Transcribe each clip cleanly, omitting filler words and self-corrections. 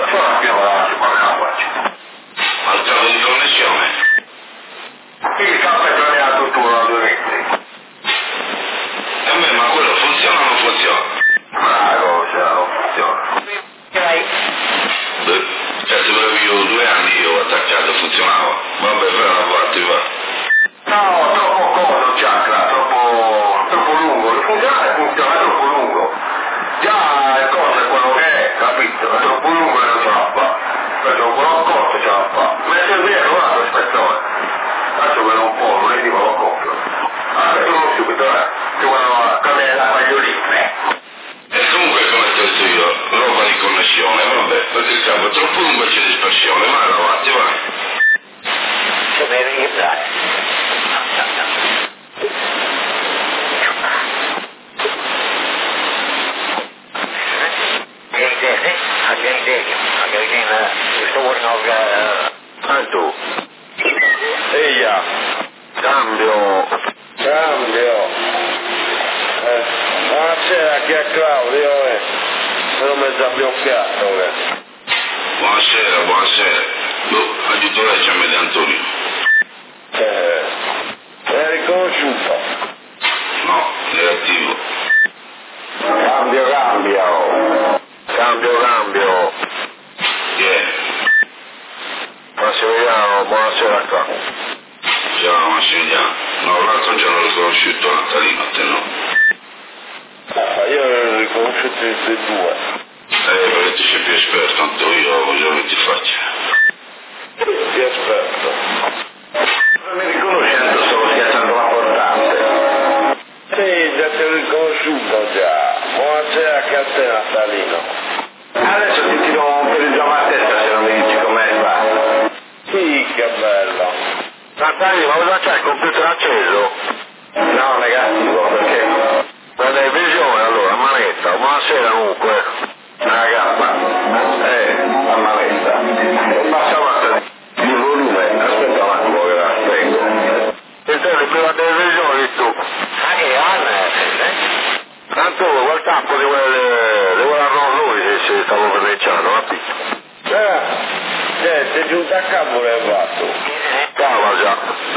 faccio la piova su quale la faccio? Al cavo di connessione? Il capo è tagliato tutto da 2 metri. Ma quello funziona o non funziona? Bravo, non funziona. Cazzo, io 2 anni io ho attaccato, funzionava. Vabbè, però la fatti, va. No, troppo comodo chakra, troppo lungo. Il funzionale funziona troppo lungo. Già il coso è quello che è, capito? È troppo lungo e non ce la fa. Perciò quello corto ce la fa. Mette il vero, guarda, ispettore. Adesso vedo un po', lunedì me lo compro. Aspetta subito, che voglio cambiare la pagliolina. E comunque come ti ho detto io, roba di connessione, vabbè, perché il cavo è troppo lungo e c'è dispersione, vai avanti, vai. Che mi richiamare. Tu. Eia. Cambio. Buonasera, chi è Claudio? Sono mezzo abbioccato. Buonasera. Aiuto lei, c'è Mede Antonio. L'hai riconosciuto? No, negativo. Cambio. Chi è? Massimiliano, buonasera qua. Ciao Massimiliano. No, l'altro giorno l'ho conosciuto, Natalino, a te no. Io ho riconosciuto tutti e 2. Perché tu sei più esperto, tanto io voglio che ti faccia. Ti aspetto. Non mi riconoscendo solo sia stato importante. Sì, già ti ho riconosciuto già. Buonasera anche a te, Natalino. Adesso ti tiro un pelligione a testa se non mi dici com'è fatto. Sì, che bello. Natalino, ma cosa c'è? Il computer acceso? No, negativo, perché? La televisione allora, manetta, buonasera comunque. La gamba. La manetta. Basta avanti il volume, aspetta un attimo che la spengo. E te per la televisione tu? Ah, che tanto quel campo di quella Rolls se stavo cominciando, capito? Sei giunto a capo l'hai fatto. Cava già.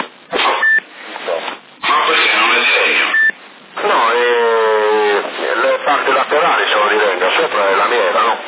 Ma perché non è di legno? No, le parti laterali sono di legno, sopra è la miera, no?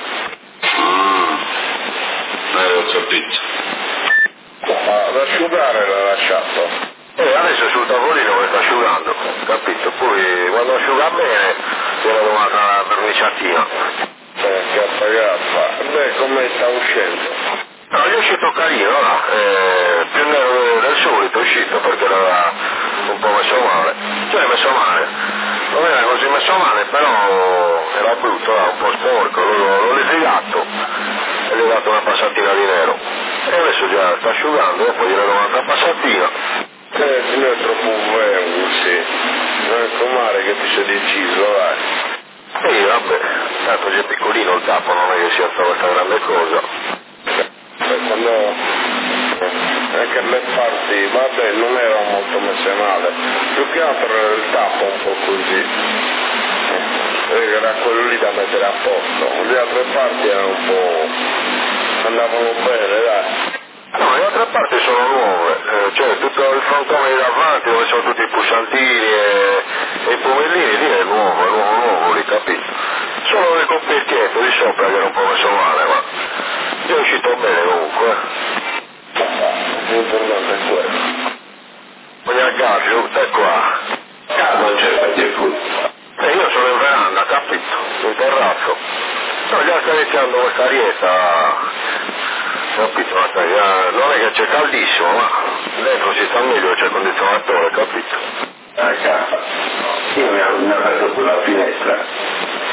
Ho capito. Ad asciugare l'ha lasciato. Adesso sul tavolino che sta asciugando, capito? Poi quando asciuga bene viene domata la verniciatina. Che pagata. Beh, come sta uscendo? No, gli è uscito carino, là, più nero del solito è uscito perché l'aveva un po' messo male. Cioè messo male, non era così messo male, però era brutto, era un po' sporco, l'ho litigato e gli ho dato una passatina di nero. E adesso già sta asciugando, poi gli ho dato un'altra passatina. Non è troppo bello, sì. Non è comare che ti sei deciso, vai. Sì, vabbè, tanto c'è piccolino il capo, non è che sia questa grande cosa. Quando anche le parti, vabbè, non era molto messe male, più che altro era il tappo un po' così, era quello lì da mettere a posto, le altre parti erano un po', andavano bene, dai. No, le altre parti sono nuove, cioè tutto il frontone di davanti dove sono tutti i pulsantini e i pomellini, lì è nuovo lì, capito? Solo le coppiettiette di sopra che era un po' messo male, ma è uscito bene comunque. L'importante è quello. Voglio il gaggio, stai qua. Non c'è perché qui. Io sono in veranda, capito? In terrazzo. No, già sta iniziando questa dieta, capito? Non è che c'è caldissimo, ma dentro si sta meglio, c'è il condizionatore, capito? A casa. Io mi ho aperto quella finestra.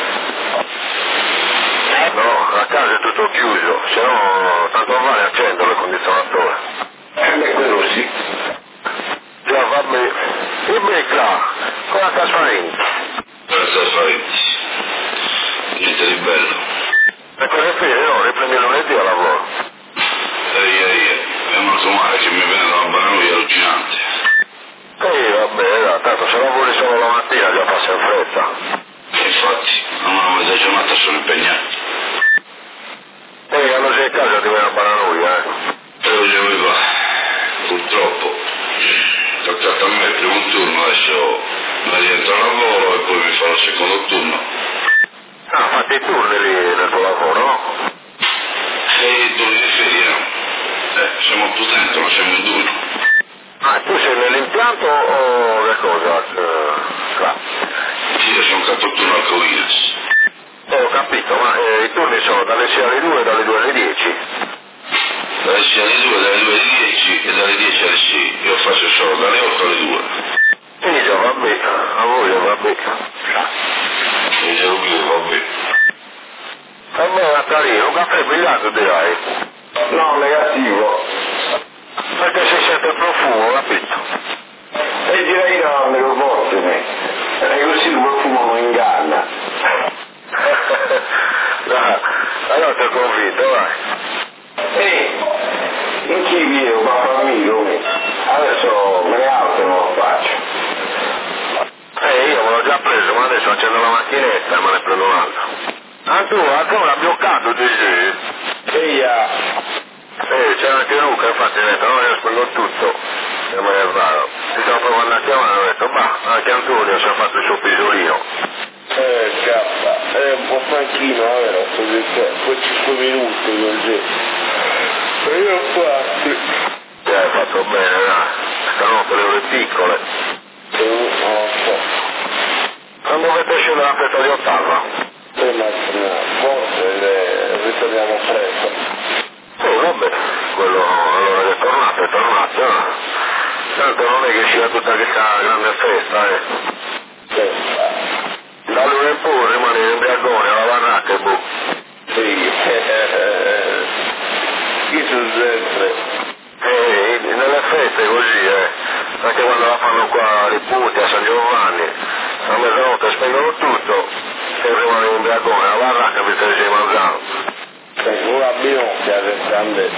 No, a casa è tutto chiuso, se no tanto vale accenderlo il condizionatore. Quello sì. Già, va bene. Dimmi qua, cosa sta facendo? Cosa sta facendo? Niente di bello. E cosa fine? No, riprendi lunedì al lavoro. È molto male che mi viene una paranoia allucinante. Vabbè, tanto se lavori solo la mattina già passa in fretta. Infatti, una mezza giornata sono impegnato. Hanno farò il secondo turno. Ah, fate i turni lì nel tuo lavoro, no? E turni di ferie, no? Siamo più dentro, siamo in due. Ah, tu sei nell'impianto o che cosa? Qua. Sì, io sono capo turno al Covides. Ho capito, ma i turni sono dalle 6 alle 2 e dalle 2 alle 10. Dalle 6 alle 2, dalle 2 alle 10 e dalle 10 alle 6. Io faccio solo dalle 8 alle 2. Quindi già va bene, a voi va bene. Quindi devo dire, va bene. Va bene Natalino, un caffè brillato dirai. No, negativo. Perché si sente il profumo, capito? E direi no, me lo portami. E così il profumo non inganna. Allora ti ho convinto, vai. In chi io, papà amico, adesso me ne alzo e non lo faccio. Io me l'ho già preso, ma adesso accendo la macchinetta e me ne prendo un altro. Ah tu, ancora bloccato ti sei? C'era anche Luca, infatti ho detto, no, io spendo tutto. E me ne vado. Ti stavo provando a chiamare, ho detto, bah, anche Antonio si è fatto il suo pisolino. Cappa, è un po' stanchino, vero? Poi 5 minuti così. E io ho fatti. Hai fatto bene, dai. Stanotte le ore piccole. Non lo so. Quando dovete scendere la festa di Ottava? Forse ritorniamo presto. Vabbè, quello allora che è tornato, no? Tanto non è che sia tutta questa grande festa, Da lui in poi rimane in Briagone, alla baracca e boh. Sì, chi sono sempre? Nelle feste così, anche quando la fanno qua a Riputi, a San Giovanni, a mezzanotte spengono tutto e rimane in Briagone, alla baracca per stare mangiando. Una binocchia del grande.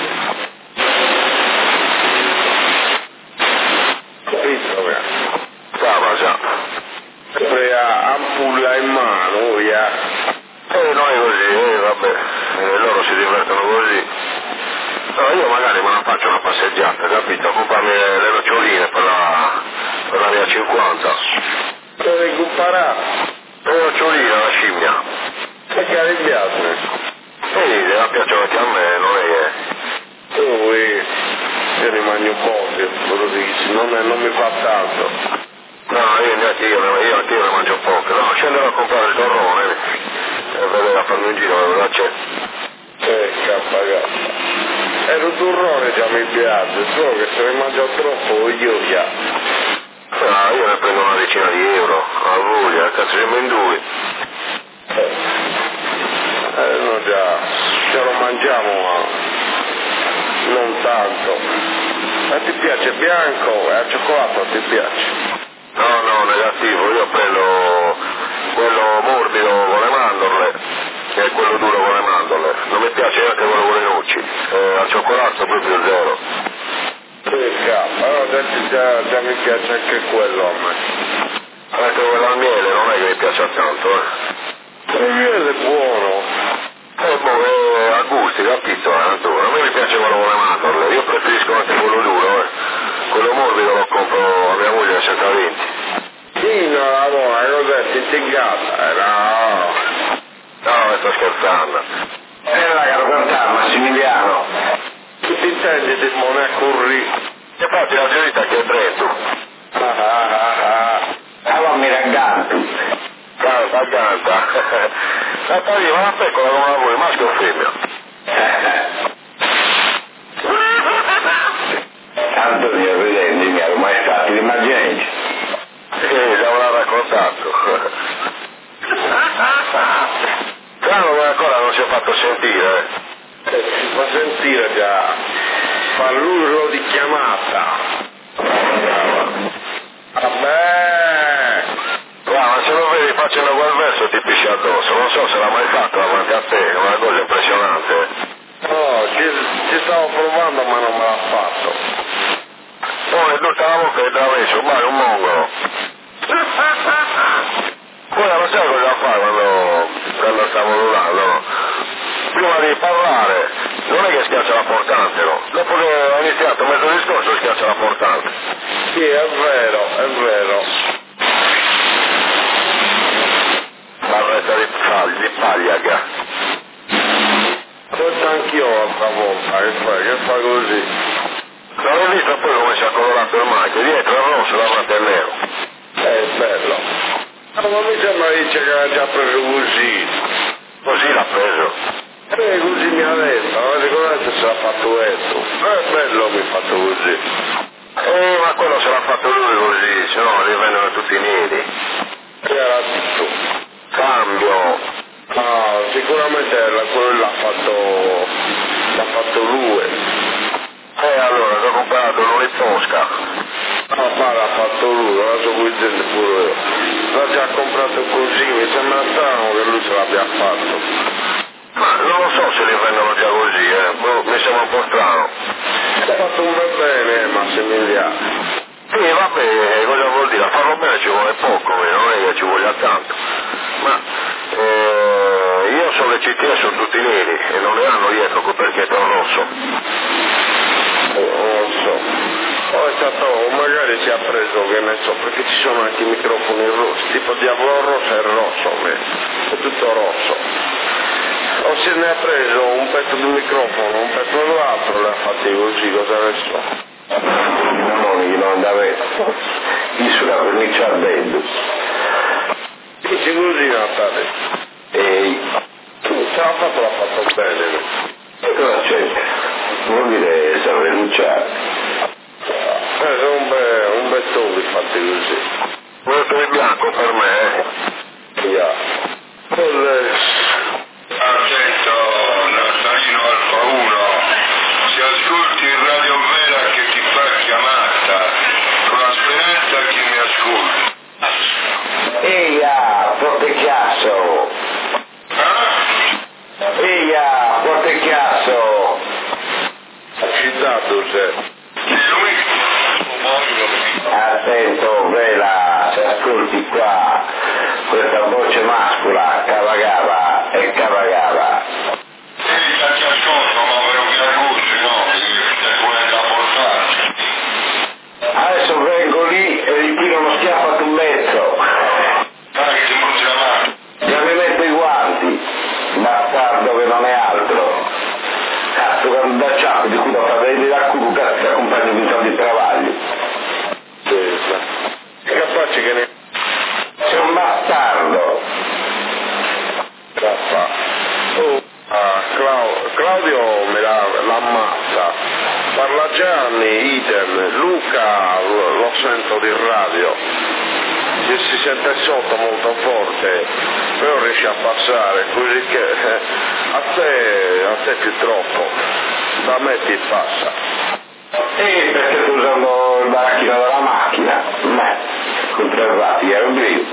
Capito? Stava già. Sempre ampulla in mano, via. Noi così, vabbè, loro si divertono così. No, io magari me la faccio una passeggiata, capito? A comprarmi le noccioline per la mia 50. Dove comparare? Le noccioline alla scimmia. Perché le piace? Le piacciono anche a me, non è che... Io ne mangio poche, quello dici, non mi fa tanto. No, io anche io ne mangio poche. No, scenderò a comprare il torrone e vedere a farmi un giro, cosa c'è. E il turrone già mi piace, solo che se ne mangio troppo io già. No, io ne prendo una decina di euro, a voglia, cazzo siamo in due. No già, ce lo mangiamo ma non tanto. Ma ti piace bianco e al cioccolato ti piace? No, negativo, io prendo quello morbido con le mandorle e quello duro con le mandorle. Non mi piace neanche quello con le noci, al cioccolato proprio zero. Allora già mi piace anche quello a me. Anche quello al miele non è che mi piace tanto, Il miele è buono. A gusti, capito? A me mi piace quello con le mandorle, io preferisco anche quello duro, quello morbido lo compro a mia moglie a 120. Sì, no, allora, cos'è? Tintiggata? No. No, sto scherzando. Raga, cantare, Massimiliano. Tu ti intendi di Monacurri? E infatti la giornata che è Trento. Allora mi ragganti. Canta. Natalino, ma la pecora come la vuoi, maschio o femmina? Antonio, vedendo, mi ero mai stati l'immaginate. Già me l'ha raccontato. Strano che ancora non si è fatto sentire. Si fa sentire già. Fa l'urlo di chiamata. Vabbè. Ma se lo vedi facendo quel verso ti pisci addosso. Non so se l'ha mai fatto davanti a te, è una cosa impressionante. No, ci stavo provando ma non me l'ha fatto. Poi tutta la bocca che te l'ha messo, vai un mongolo. Poi non sai cosa fa quando sta modulando. Prima di parlare, non è che schiaccia la portante, no? Dopo che ha iniziato mezzo discorso schiaccia la portante. Sì, è vero. Pagliaga. Forse anch'io l'altra volta, che fa così. L'ho visto poi come si è colorato il marchio, dietro è rosso, davanti è nero. È bello. Ma mi sembra che dice che l'ha già preso così. Così l'ha preso. Così mi ha detto, ma sicuramente se l'ha fatto dentro. È bello mi ha fatto così. Ma quello se l'ha fatto lui così, se no li vendono tutti neri. Che era tutto. Cambio. Sicuramente quello l'ha fatto lui. Allora, ti ho comprato lui Tosca. Ma l'ha fatto lui, lo so qui dentro pure io. L'ha già comprato così, mi sembra strano che lui se l'abbia fatto. Ma non lo so se li vendono già così, mi sembra un po' strano. Ha fatto un bel bene, Massimiliano. Sì, vabbè, cosa vuol dire? A farlo bene ci vuole poco, non è che ci voglia tanto. Ma io so che CTS sono tutti neri e non ne hanno dietro perché è un rosso. Non lo so. Poi è stato, magari si è preso, che ne so, perché ci sono anche i microfoni rossi, tipo Diavolo Rosso è rosso, è tutto rosso. O se ne ha preso un pezzo di microfono, un pezzo dell'altro, le ha fatti così, cosa ne so. Non andava sulla cornice al bello. Dici così Natale? Ce l'ha fatto bene. Cosa c'è? Vuol dire se rinunciare. Sono un bel topi fatti così. Questo è bianco per me, Yeah. Argento, Natalino Alfa 1, si ascolti il Radio Vera che ti fa chiamata, con la speranza che mi ascolti. forte chiasso! Forte chiasso! Accitato c'è. Attento, Vela, se ascolti qua, questa voce mascola, cavagava e cavagava. Sì, ti ascolto, ma volevo che ascolti, no? È quella da portarci. Adesso vengo lì e gli tiro uno schiaffo a un mezzo. Dai che ti bruci la mano. Già mi metto i guanti, bastardo che non è altro. Cazzo, quando da ciapo di cui lo fa vedere da culo, cazzo, ti accompagno in soldi di travaglio. È capace che ne... Sei un bastardo. Claudio me l'ammazza. Parla Gianni, idem. Luca lo sento di radio. Si sente sotto molto forte, però riesce a passare, così che a te più troppo. Da me ti passa. Perché sto usando il baracchino della macchina, ma conservati, è un brio.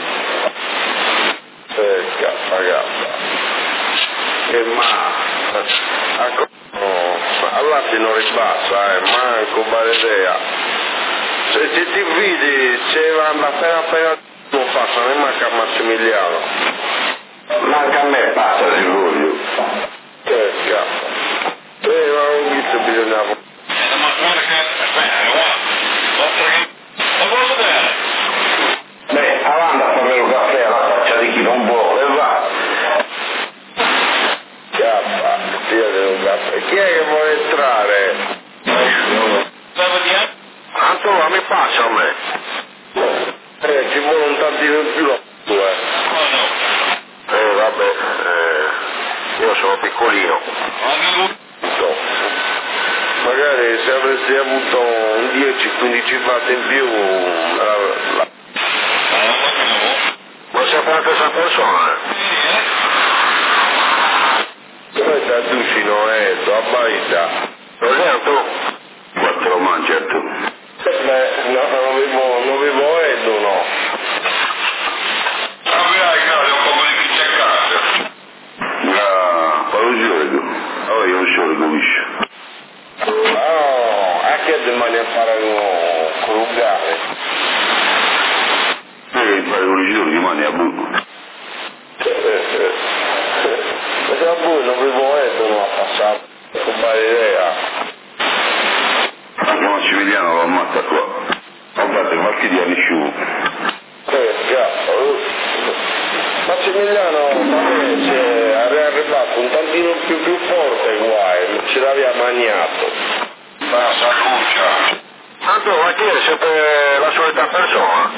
Ragazza. Che all'altro non ribassa, manco baredea. Se ti vedi, se vanno appena non passa, ne manca a Massimiliano. Manca a me passa sicuro. Che cazzo. Ma non visto bisognava. Ma guarda che... Beh, avanti a fare un caffè alla faccia di chi non vuole, va. Chi è che vuole entrare? Antonio, mi passa a me. Ci vuole un tantino in più la Vabbè, io sono piccolino. magari se avresti avuto un 10-15 watt in più Ma sempre la stessa persona, Poi da Ducino a Baita. Lo sento? Quattro mangia tu. Non vivo Edo, no. Capirai, Claudio, un po' di pizza a casa. Poi io non so le capisci. Anche domani a fare con l'ugare. Fare con i giorni rimane a buco. Perché a voi non vivo Edo, no, a passare. Con idea. Anche Massimiliano lo ammazza qua. Guardate, qualche dia nessuno. Massimiliano, tantino più forte guai, non ce l'aveva mangiato. Passa cuccia. Tanto ma chi è sempre la solita persona?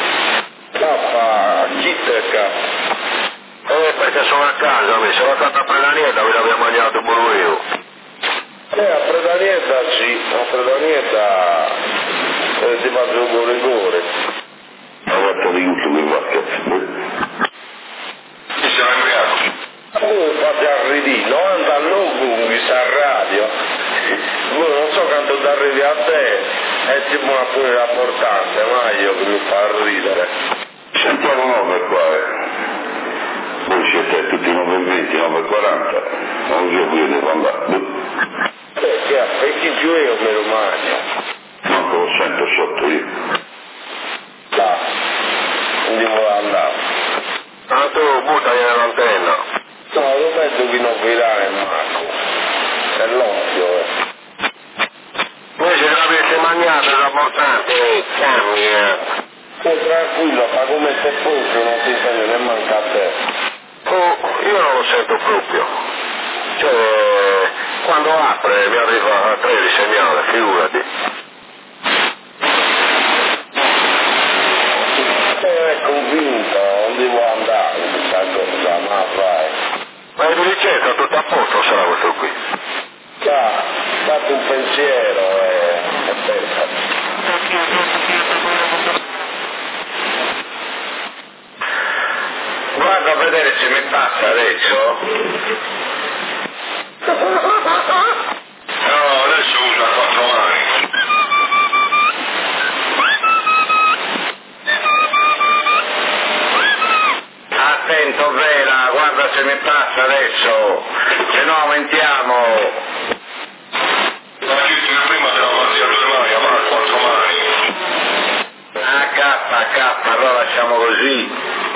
Papà, chi te ca? Perché sono a casa, mi sono stata a Predanieta, ve l'avevo mangiato pure io. A Predanieta sì, a Predanieta ti faccio un rigore. La volta di cuccia mi va. Chi se l'ha inviato? Fate arridì, 99 con sta radio. Non so quanto ti arrivi a te, è tipo una cosa importante, ma io che mi fa ridere. Sentiamo 9 qua, Voi siete tutti 9,20, 9,40. Non io qui devo andare. E chi giù io me lo mangio? No, che lo sento sotto io. Là, non devo andare. Tanto buttagli nell'antenna. No, lo metto che non virare Marco. È l'occhio, Voi se l'avete mangiato è importante, cambia. Tranquillo, fa come se fosse, non ti sente nemmeno a te. Io non lo sento proprio. Cioè, quando apre mi arriva a 3 di segnale, figurati. È convinto, non devo andare, questa cosa, ma vai. Ma di licenza tutto a posto sarà questo qui. Già, fate un pensiero e pensa. Guarda a vedere se mi passa adesso. No, adesso usa 4 mani. Attento Vela, guarda se mi passa adesso, se no aumentiamo. Ma io prima te la passi a 2 mani, ma a 4 mani. K, allora lasciamo così.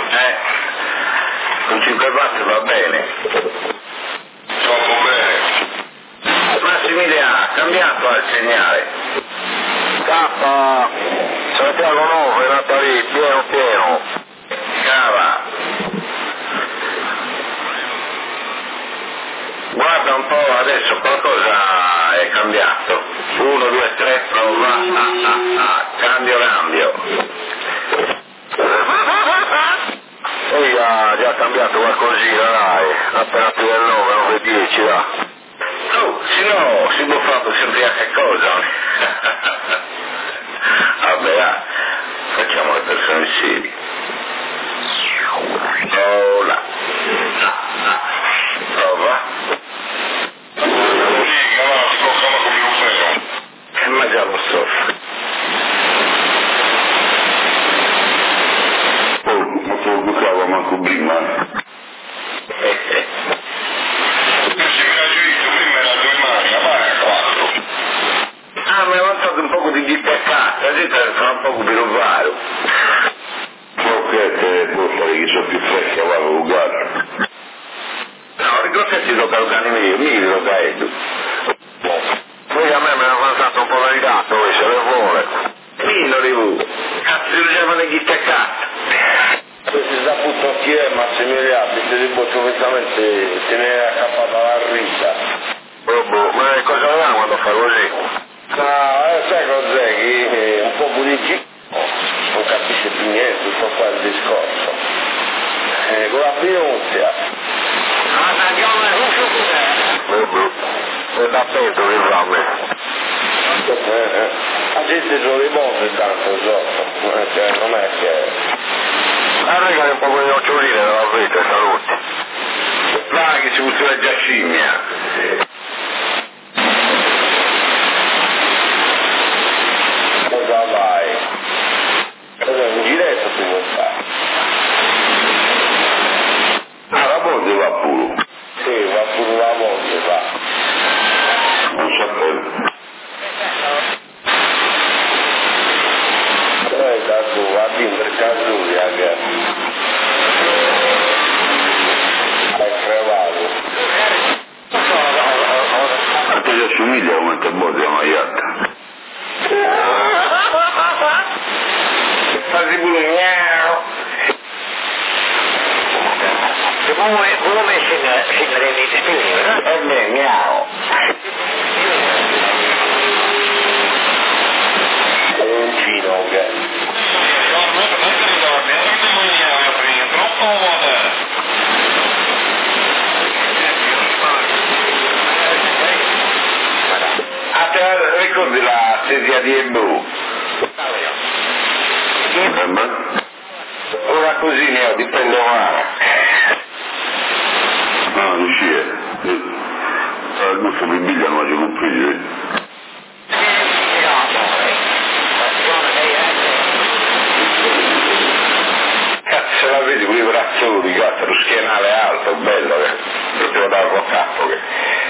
Con 5 passi va bene. Troppo bene. Massimiliano, ha cambiato il segnale. K, Santiago 9, è nato lì, pieno. Cava. Guarda un po', adesso qualcosa è cambiato. 1, 2, 3, prova. Cambio. Ehi, ha già cambiato qualcosina, dai. Appena più del 9, 9, 10, là. Oh, se no, si può fare sempre a che cosa? Vabbè, facciamo le persone serie. Oh, là. Prova. Figa, no, ti toccava come un vero. Ma già lo so. Ma te lo bucava manco prima. Se mi ha giudito prima era 2 mani, ma è 4. Ah, mi è avanzato un po' di dittaccata, di fa un po' più rubare. Ok, te può fare che sono più fresca, va uguale. No, ricordo ti tocca il cane mio, mi lo dai tu. Poi a me mi ha avanzato un po' da ridato, se le vuole. Fino di voi. Cazzo, si usavano gli dittaccati. Se si saputo chi è Massimiliano, se di boccio onestamente se ne è accappata la risa. Ma cosa aveva quando fa così? Ma sai cos'è? Che un po' buonici non capisce più niente, tutto qua il discorso. Con la Pionzia. E da attento che fa a me. La gente sono le bombe tanto sotto, cioè non è che... Arregale un po' con le noccioline della vita, saluti. Dai che ci usa già scimmia. Cosa vai? Cosa in diretto tu vuoi fare? La voce va pure. Sì, va pure la voce, va. Non sapevo. Da tu, a per caso, che hai crevato. Come si rendete spiegare? Miau. Un fino che... A te ricordi la sedia di Ebru? Ora così ne ho, dipende umana. Ah, dici, il gusto di biglia non ci comprende. Cazzo, la vedi quei brazzoni, cazzo, lo schienale alto, bello, proprio da capo che...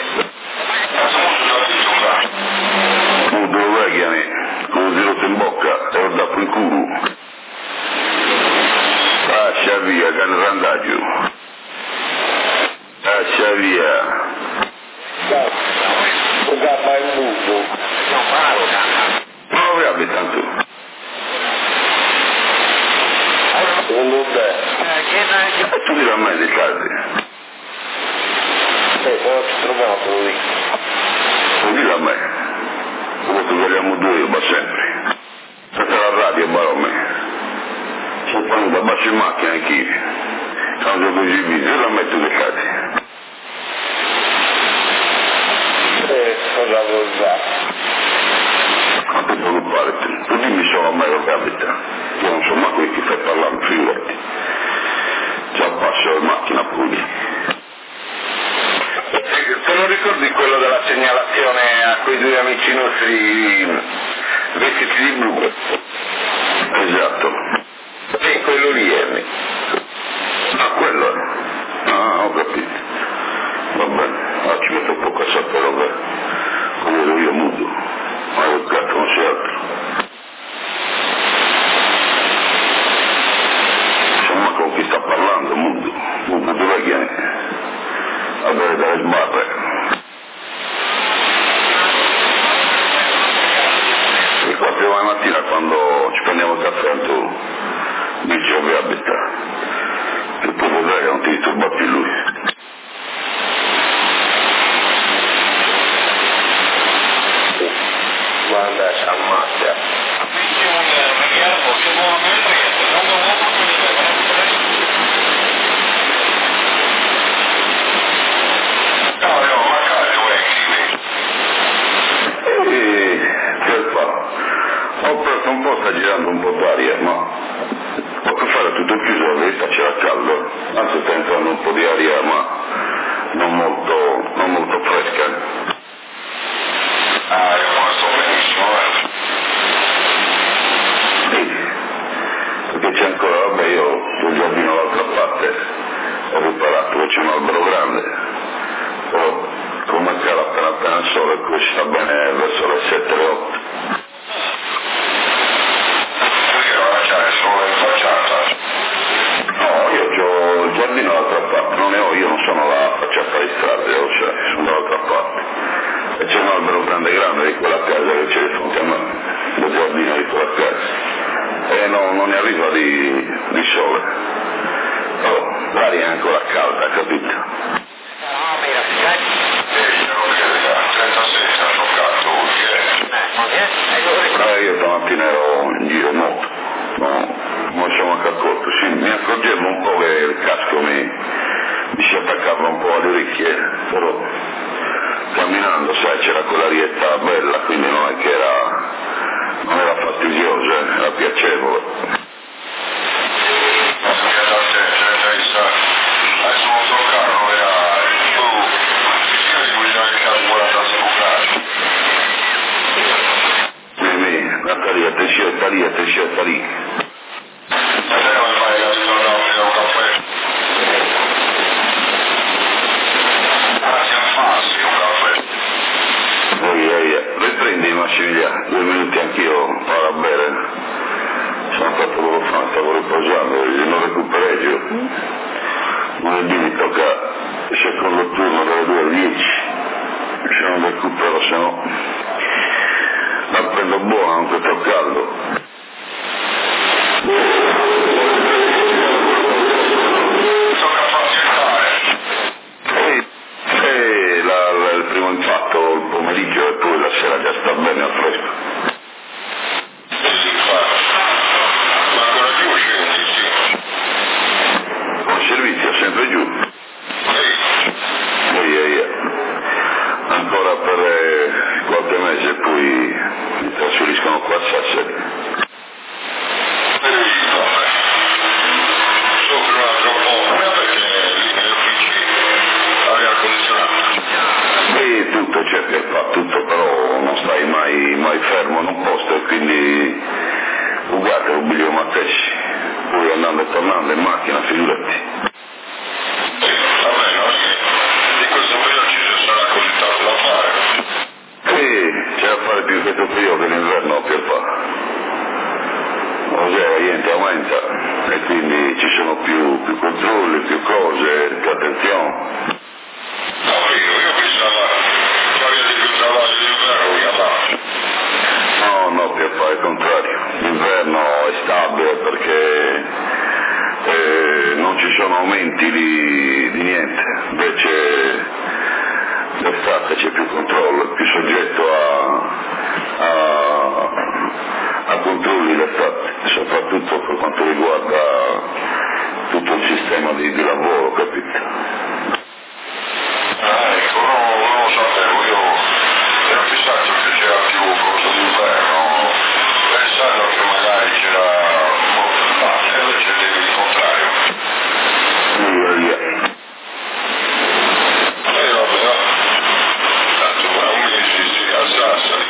Dove vai chiami? Come ti rotto in bocca e ho dato in culo. Lascia via, cane randaggio. Lascia via. Un gabba in buco. Ma non avrei tanto. Non è. E tu dirà mai dei casi. Poi ci troviamo lì. Non dirà mai. Come togliamo due, ma sempre. Senza la radio, barome. Sono venuto a bacio in macchina anch'io. Quando così video, la metto nei casi. Cosa vuol fare? Ma ti preoccupare, tu dimmi solo a me lo capita. Io non so mai quelli che fai parlare, figurati. Già passo in macchina pure. Te lo ricordi quello della segnalazione a quei due amici nostri vestiti di blu? Esatto. Sì, quello lì è. Ah, quello è. Ah, ho capito. Va bene, ci metto un po' a sapere come ero io muto. Ma il gatto non c'è altro. Insomma, con chi sta parlando, muto. Muto dove viene? A bere dalle sbarre. E 4 la mattina quando ci prendiamo il caffè, tu dici dove abita. E poi vedrai che non ti disturba più lui. Guarda, si ammazza. Che fa? Ho preso un po', sta girando un po' d'aria, ma posso fare tutto chiuso, la verità c'era caldo, anzi sta entrando un po' di aria, ma non molto fresca. Ah, io non sto benissimo, Sì, perché c'è ancora, vabbè, io sul giardino dall'altra parte ho riparato che c'è un albero grande, però come cala appena il sole, qui sta bene verso le 7 le 8. perché ora c'è il sole in facciata? No, io ho il giardino dall'altra parte, io non sono la facciata di strada, sono dall'altra parte. E c'è un albero grande di quella casa che c'è di fronte a me, il giardino di quella casa. E non ne arriva di sole. Però l'aria è ancora calda, capito? Io stamattina ero in giro in moto, non mi sono manco accorto, sì, mi accorgevo un po' che il casco mi si attaccava un po' alle orecchie, però camminando, sai, c'era quella rietta bella, quindi non è che non era fastidiosa, era piacevole. Adesso non so caro, attenzione lì. Riprendi Massimiliano, 2 minuti anch'io vado a bere. Sono fatto poco fa, stavo riposando, non recupereggio. Lunedì mi tocca il secondo turno dalle 2 alle 10. Se non recupero, se no la prendo buona, non questo caldo. Tocca farsi fare, più cose, più attenzione. No, io pensavo che avete più travaglio d'inverno che avanti. No, Pierpa, è il contrario. L'inverno è stabile perché non ci sono aumenti di niente, invece l'estate c'è più controllo, è più soggetto a controlli l'estate, soprattutto per quanto riguarda tutto il sistema di lavoro, capito? Ecco, non lo sapevo, io ero pensato che c'era più cosa d'inverno, pensando che magari c'era un po' più facile, invece il contrario. Via. Vabbè, tanto tra un mese si a Sassari,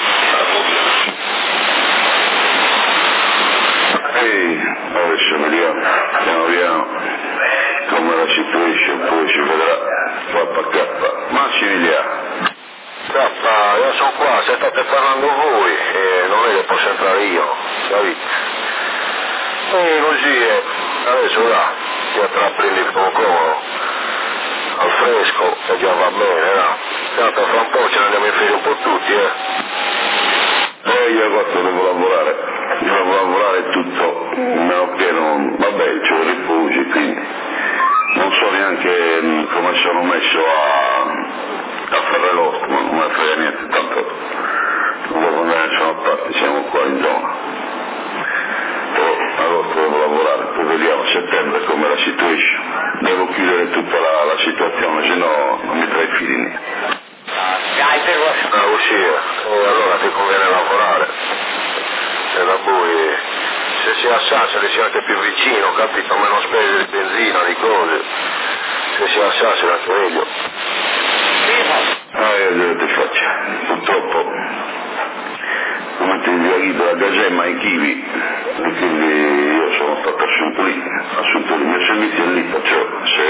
adesso vediamo, piano piano come la situation, poi ci vedrà K. Massimiliano. Io sono qua, se state parlando voi, non è che posso entrare io, capite? E così adesso là, io te la prendi poco al fresco e già va bene, là. Tanto fra un po' ce ne andiamo in ferie un po' tutti, Io questo devo lavorare tutto, meno che non, vabbè, c'ho rifugi, quindi non so neanche come sono messo a fare l'osto, ma non me ne frega niente, tanto non devo andare da nessuna parte, siamo qua in zona. Agosto devo lavorare, poi vediamo a settembre come la situation. Devo chiudere tutta la situazione, se no non mi trae fili. Uscire, allora ti conviene lavorare. E da voi, se si è a Sassari si è anche più vicino, capito? Meno spese di benzina, di cose. Se si è a Sassari è anche meglio. Io ti faccio, purtroppo come ti dico la Gagemma e i Kiwi, e quindi io sono stato assunto lì, il mio servizio è lì, perciò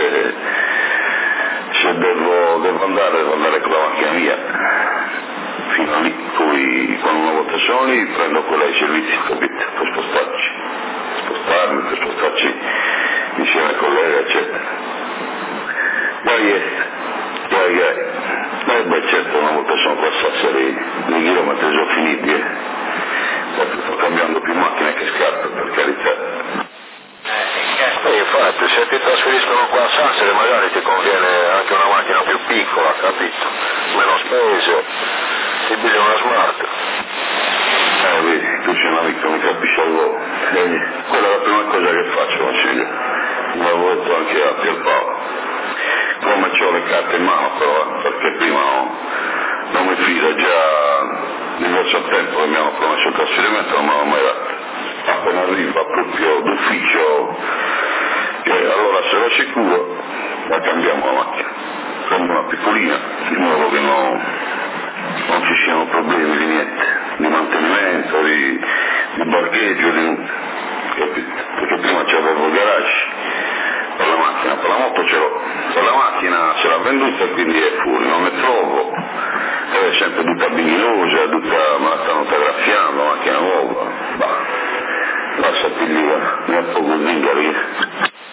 se devo andare con la macchina mia fino a lì, poi quando una volta sono lì prendo quella ai servizi, capito? Per spostarci insieme al collega, eccetera. Beh, certo, una volta sono qua a Sassari, i chilometri sono finiti, sto cambiando più macchine che scarpe, per carità. Infatti, se ti trasferiscono qua a Sassari magari ti conviene anche una macchina più piccola, capito? Meno spese, ti bisogna una smart. Vedi, tu sei un amico, mi capisci al volo. Quella è la prima cosa che faccio, Consiglio. L'avevo detto anche a Pierpaolo. Come c'ho le carte in mano però, perché prima non mi fido, già diverso tempo che mi hanno promesso il trasferimento, non me l'hanno mai dato. Appena arriva proprio d'ufficio, allora se lo sicuro, la cambiamo la macchina. Prendo una piccolina, di modo che non ci siano problemi di niente, di mantenimento, di parcheggio, capito? Perché prima c'avevo il garage per la macchina, per la moto ce l'ho, per la macchina ce l'ha venduta e quindi è fuori, non ne trovo, è sempre tutta vignosa, me la stanno telegrafiando, la macchina nuova, lasciati lì, ne ha poco zingari.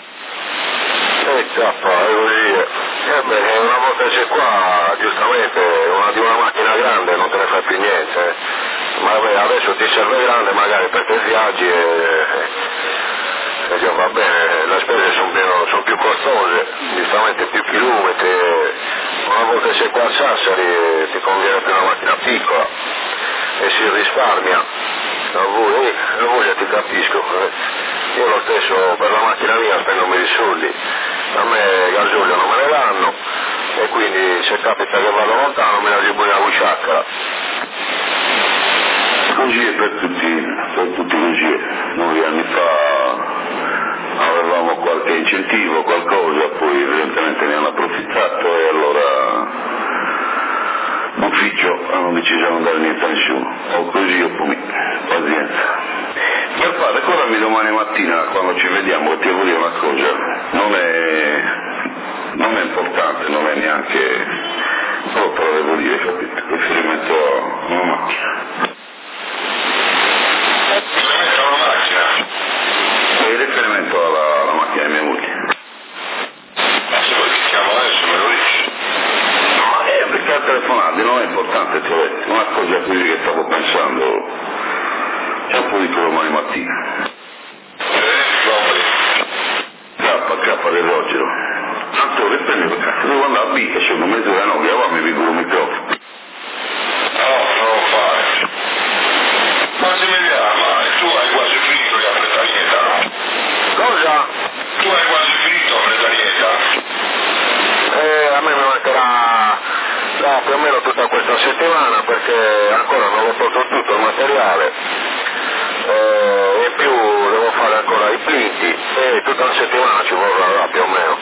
Zappa, è così. Una volta sei qua, giustamente, di una macchina grande non te ne fai più niente. Ma adesso ti serve grande magari per te viaggi e già va bene, le spese sono più costose, giustamente più chilometri. Una volta sei qua a Sassari ti conviene più una macchina piccola e si risparmia. A voi ti capisco. Io lo stesso per la macchina mia spendo i soldi. A me gasolio non me ne danno e quindi se capita che vado lontano me la ribuono a Usciacca. Così è per tutti così. Noi anni fa avevamo qualche incentivo, qualcosa, poi evidentemente ne hanno approfittato e allora l'ufficio hanno deciso di non dare niente a nessuno. O così o poi pazienza. Per fare, ricordami domani mattina quando ci vediamo che ti devo dire una cosa, non è importante, non è neanche, però te lo devo dire, capito, riferimento a una macchina. Riferimento alla macchina? Il riferimento alla macchina di mia moglie. importante, ti ho detto, una cosa qui che stavo pensando, c'è un po' di più domani mattina. K dell'oggi. Tanto che prendi per cazzo, devo andare a B, che c'è un momento da no, che va mi piccolo il microfono. No, non lo fare. Ma se mi ma tu hai quasi finito la Bretanieta, no? Cosa? Tu hai quasi finito la Bretanieta? A me mi mancherà più o meno tutta questa settimana perché ancora non ho fatto tutto il materiale. In più devo fare ancora i plinti e tutta la settimana ci vorrà più o meno.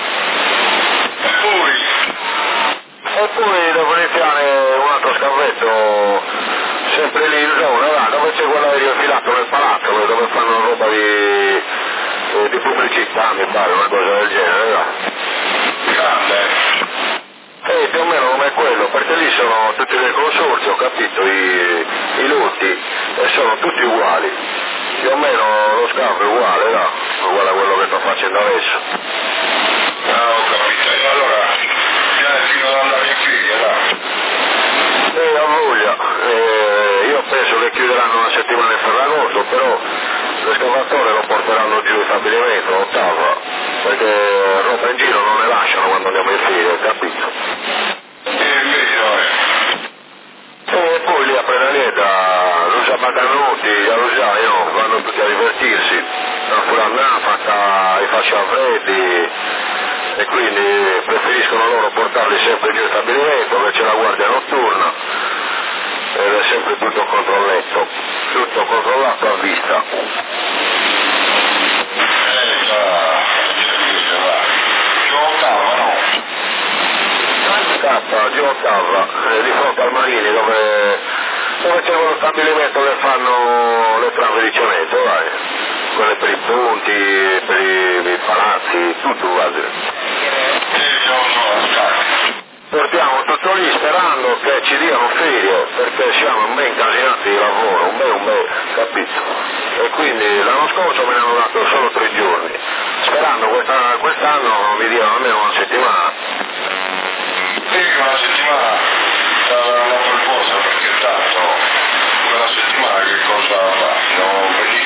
E poi devo iniziare un altro scavetto sempre lì in zona, là, dove c'è quell'aereo infilato nel palazzo, dove fanno roba di pubblicità, mi pare, una cosa del genere, là. Grande. Più o meno come quello, perché lì sono tutti del consorzio, ho capito, i lotti, e sono tutti uguali. Più o meno lo scavo è uguale, là, uguale a quello che sto facendo adesso. Ah, ho capito. E allora, fino ad andare in ferie, là? Ho voglia. Io penso che chiuderanno una settimana in Ferragosto, però l'escavatore lo porteranno giù in stabilimento, l'ottava, perché roba in giro non ne lasciano quando andiamo in ferie, capito? E poi lì a Predalieta, Lucia Batanuti, a Luciano, vanno tutti a divertirsi, a Furanà, fatta i fascia freddi, e quindi preferiscono loro portarli sempre giù in stabilimento, che c'è la guardia notturna, ed è sempre tutto controlletto, tutto controllato a vista. Giù ottava, di fronte al Marini dove c'è quello stabilimento che fanno le trave di cemento, vai. Quelle per i ponti, per i palazzi, tutto quasi. Portiamo tutto lì sperando che ci diano ferie, perché siamo ben incasinati di lavoro, un bel, capito? E quindi l'anno scorso me ne hanno dato solo 3 giorni, sperando quest'anno mi diano almeno una settimana. Sì, una settimana sarà qualcosa, perché tanto una settimana che cosa fa? Non vedi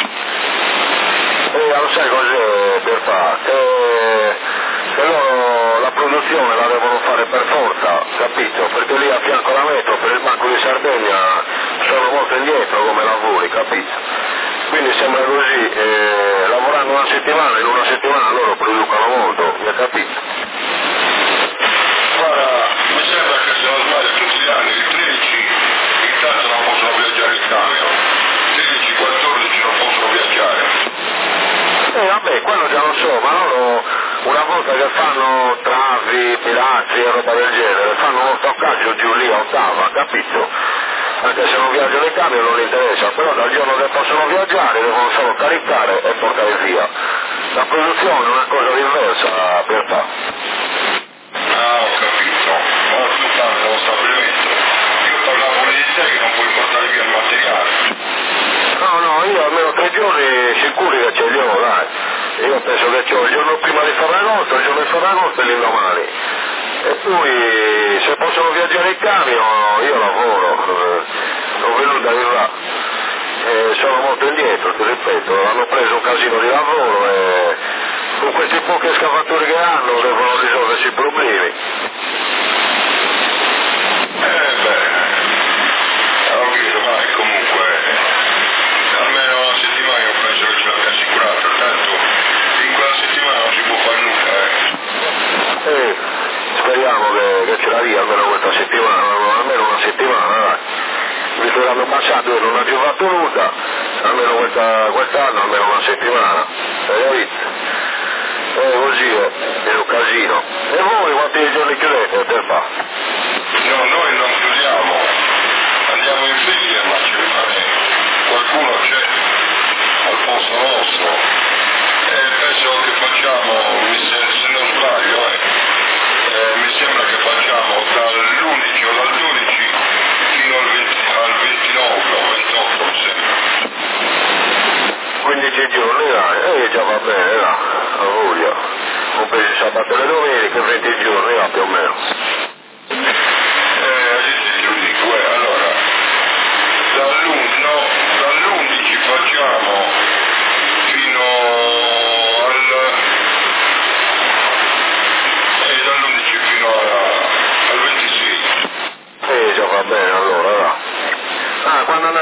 su. Lo sai cos'è Pierpa? Che loro la produzione la devono fare per forza, capito? Perché lì a fianco alla metro, per il Banco di Sardegna, sono molto indietro come lavori, capito? Quindi sembra così, lavorando una settimana, in una settimana loro producono molto, mi hai capito? Guarda, mi sembra che se non sbaglio tutti gli anni, il 13 intanto non possono viaggiare in camion, 13, 14 non possono viaggiare. Vabbè, quello già lo so, ma loro una volta che fanno travi, pilastri e roba del genere, fanno uno stoccaggio giù lì a ottava, capito? Anche se non viaggiano in camion non interessa, però dal giorno che possono viaggiare devono solo caricare e portare via. La produzione è una cosa diversa, Pierpa. Ah, ho capito. Ma tu parli dello stabilimento. Io parlavo di te che non puoi portare via il materiale. No, io almeno 3 giorni sicuri che ce li ho, dai. Io penso che c'ho il giorno prima di Ferragosto, il giorno di Ferragosto e l'indomani. E poi se possono viaggiare in camion io lavoro, sono venuto in là. Sono molto indietro, ti ripeto, hanno preso un casino di lavoro e con questi pochi scavatori che hanno devono risolversi i problemi. Ho visto, ma comunque almeno una settimana io penso che ce l'abbia assicurato, tanto in quella settimana non si può fare nulla, Speriamo che ce la dia almeno questa settimana, almeno una settimana, dai. Visto che l'anno passato io non ho più fatto nulla, almeno quest'anno almeno una settimana, hai visto? Così è un casino. E voi quanti giorni chiudete per fa? No, noi non chiudiamo, andiamo in ferie, ma ci rimane qualcuno c'è al posto nostro e penso che facciamo, se non sbaglio, mi sembra che facciamo dall'11 o dal 12 fino al 29 o 28 mi sembra. 15 giorni, dai, già va bene, dai, a voglia. Compresi sabato e le domeniche, 20 giorni, più o meno. Ci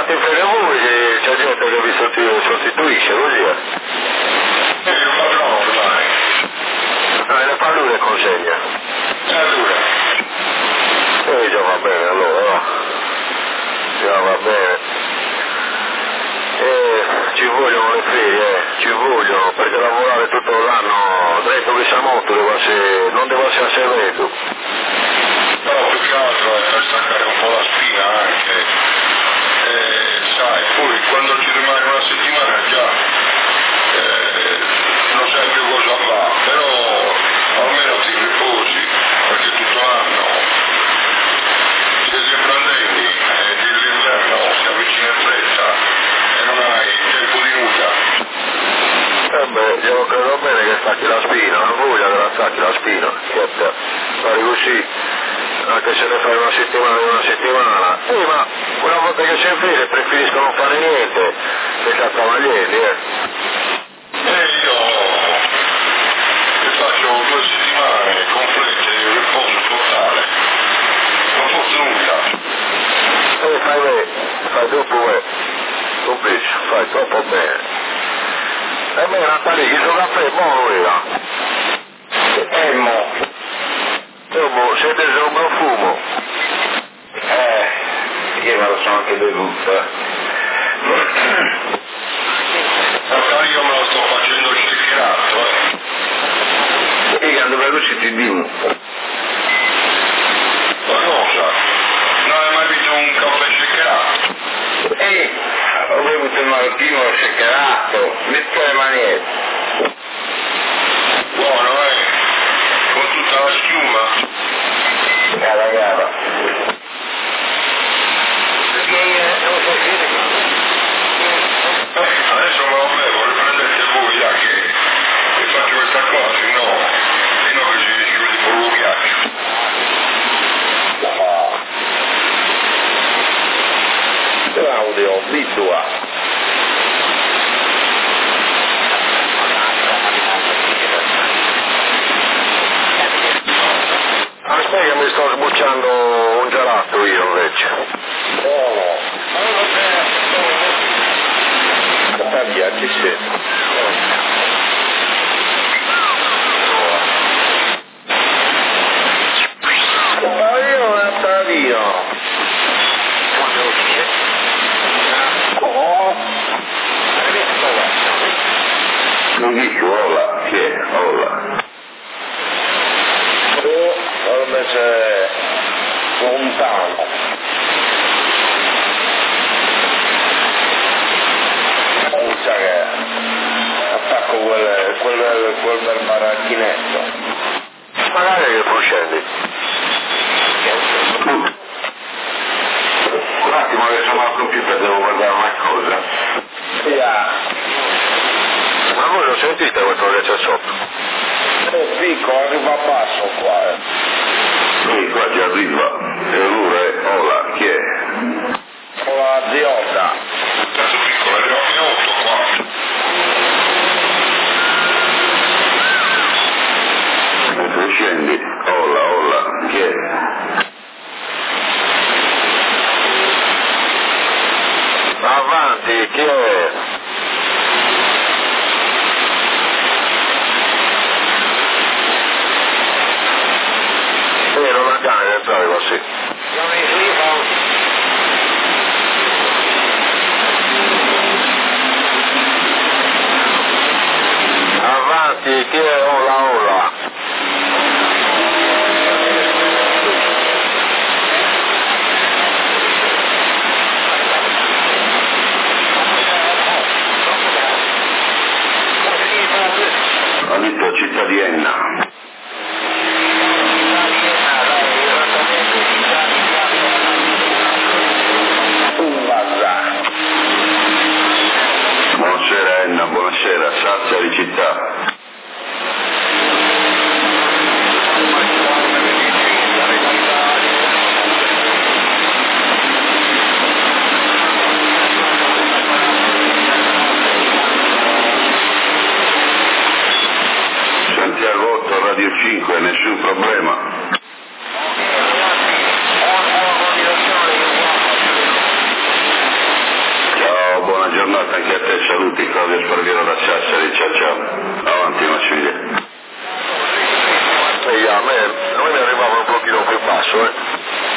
fate in fede voi che c'è gente che vi sostituisce, così è. Io padrone ormai. Ne fa lui le consegne. Allora. Già va bene allora, no? Già va bene. Ci vogliono le ferie, ci vogliono, perché lavorare tutto l'anno, detto che siamo molto, non deve essere segreto. No, più che altro è per staccare un po' la spina anche. Sai, poi quando ci rimane una settimana già non sai più cosa fa, però almeno ti riposi, perché tutto l'anno siete sempre andetti e l'inverno si avvicina in fretta e non hai tempo di nulla. Io credo bene che stacchi la spina, non voglia che la stacchi la spina, certo, fare così, anche se ne fai una settimana, ma una volta che sei in ferie preferisco non fare niente, che cazzavallieri, Io che faccio 2 settimane complete di riposo totale, non posso nulla. Fai dopo, complice, fai troppo bene. E me Natale, chi suo caffè è buono era? Siete se un profumo? Io me lo sono anche bevuto. Io me lo sto facendo shakerato, E quando per lui ti dico. Ma cosa? Non hai mai visto un caffè shakerato? Ho bevuto il maroccino shakerato, metto le maniere. Buono, con tutta la schiuma. Gara. Adesso me lo bevo, riprendete voi, che faccio questa cosa, sennò che si vede con lo ghiaccio. Claudio, bitua. Aspetta che mi sto sbucciando un gelato io invece. Sta via, ci sei. Ma io non sta via. Non dici olla, chi è? Olla. Dovrebbe essere lontano. Non sa che attacco quel bel baracchinetto. Magari che poi scendi. Un attimo che sono al computer, devo guardare una cosa. Ma voi lo sentite quello che c'è sotto? Piccolo, arriva a basso qua. Sì, qua ci arriva. E allora è Ola, chi è? Ola Ziota. Tanto piccolo, arriva a 8 qua. Mentre scendi, Ola, chi è? Avanti, chi è? Non ha cane, entrare così. Avanti, chi è? Ola. Ha detto città di Enna. Buonasera Enna, buonasera, Sassari città. Santiago 8, Radio 5, nessun problema. giornata anche a te, saluti Claudio Sparviero da Sassari, ciao, avanti Massimiliano. E a noi mi arrivava un pochino più basso,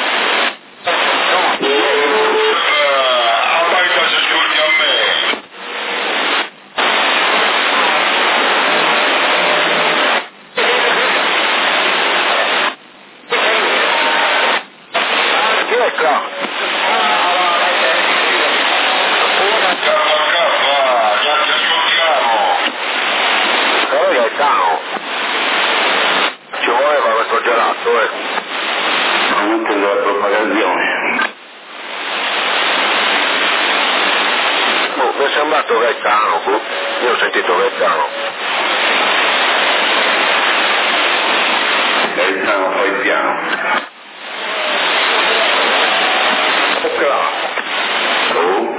ci voleva questo gelato, Aumento della propagazione. Mi è sembrato Gaetano, io ho sentito Gaetano. Gaetano fai piano. Ok. Oh.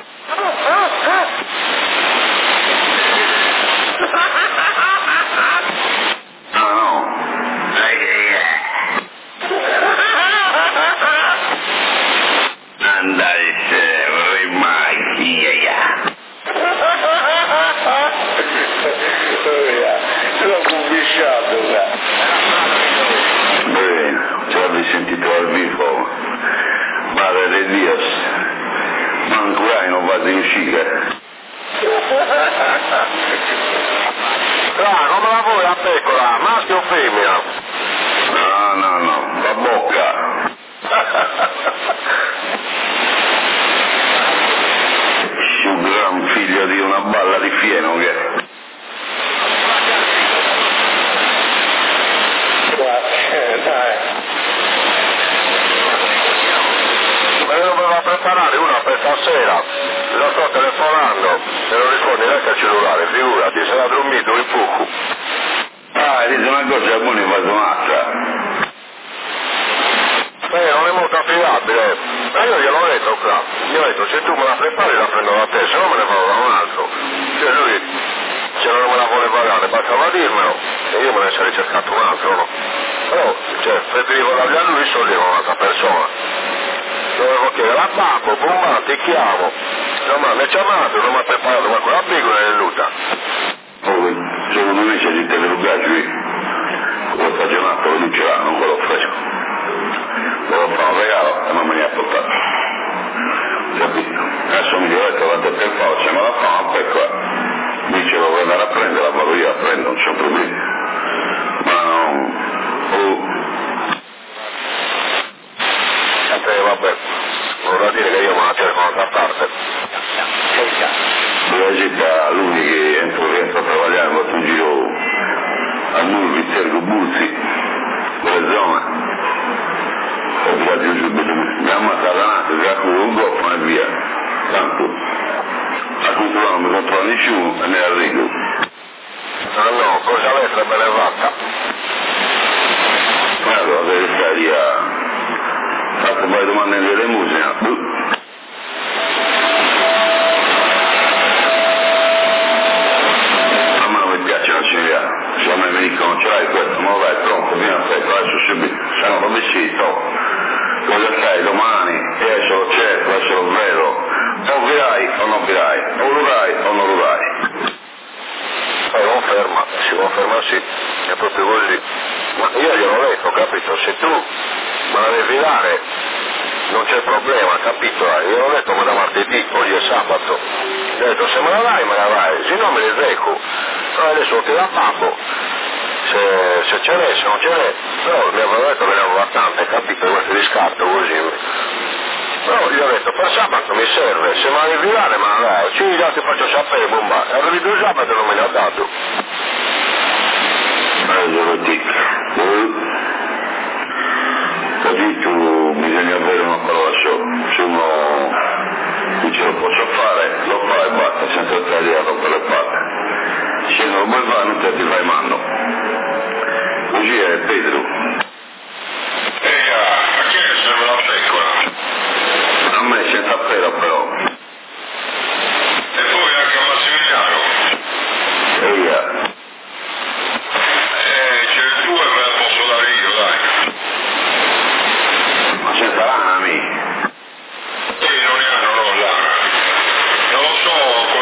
Sentito al vivo, madre de Dios, mancurai non va di uscire. Come la vuoi la pecora, maschio o femmina? No, la bocca. Su gran figlio di una balla di fieno che... Me ne doveva preparare una per stasera, lo sto telefonando, se non rispondi neanche al cellulare, figurati, sarà dormito in fuoco. Dice una cosa buona e vado un'altra. Non è molto affidabile, ma io gliel'ho detto qua, gli ho detto se tu me la prepari la prendo da te, se no me ne farò da un altro. Cioè lui, se non me la vuole pagare, bastava dirmelo e io me ne sarei cercato un altro, no? Però, preferivo dargli a lui i soldi a un'altra persona. Dovevo chiedere a Paco, bomba, ti chiamo. Non mi ha chiamato, non mi ha preparato, ma quella piccola è venuta. Secondo me c'è di telelugaggio, lo stagionato, non ce l'ha, non ve lo faccio. Volevo fare un regalo e non me ne ha portato. Capito? Adesso mi dico, guardate per forza, me la fa, poi qua. Dice, lo vuoi andare a prendere, vado io a prendere, non c'è problema. Ma non... Vabbè, vorrà dire che io me la cerco da un'altra parte. La città, lui che entra a lavorare, ha fatto un giro a Murri, Tergo, Buzzi, quelle zone. Ho tirato subito, mi ha ammazzato la nato, mi ha fatto un goffo e via. Tanto, a controllare non mi controlla nessuno e ne arrivo. Ah no, cosa avrebbe levata? Allora, deve stare lì a... Fatto poi domande delle musiche. A me non mi piace la civiltà, se a me mi dicono ce l'hai questo, ma vai pronto, vieni aspetta, adesso subito, se no lo vestito, cosa fai domani, e adesso lo cerco, adesso lo vedo, o virai o non virai, o lo dai o non lo dai. Poi conferma, si conferma sì, è proprio così. Ma io gliel'ho detto, capito, se tu me la devi dare non c'è problema, capito? Io ho detto ma da martedì, oggi è sabato. Gli ho detto se me la dai, se no me ne reco. Però adesso lo chiedo a Paco, se ce n'è, se non ce n'è. Però mi aveva detto che ne aveva tante, capito? Questo riscatto così. Però gli ho detto per sabato mi serve, se me la devi dare me la dai. Sì, già ti faccio sapere, bomba. Avevi 2 sabato e non me ne ha dato. Così tu bisogna avere una parola sola, se uno dice lo posso fare, lo fa e basta, senza stare a rompere le palle. Se non lo vuoi fare non te ti fai mano. Così è Pedro. A chi è che serve la pecora? A me senza pera però. E poi anche a Massimiliano? Eia. Ce ne 2 me la posso dare io, dai. Ma senza lana, amico. Non ne hanno, no, lana. Non lo so,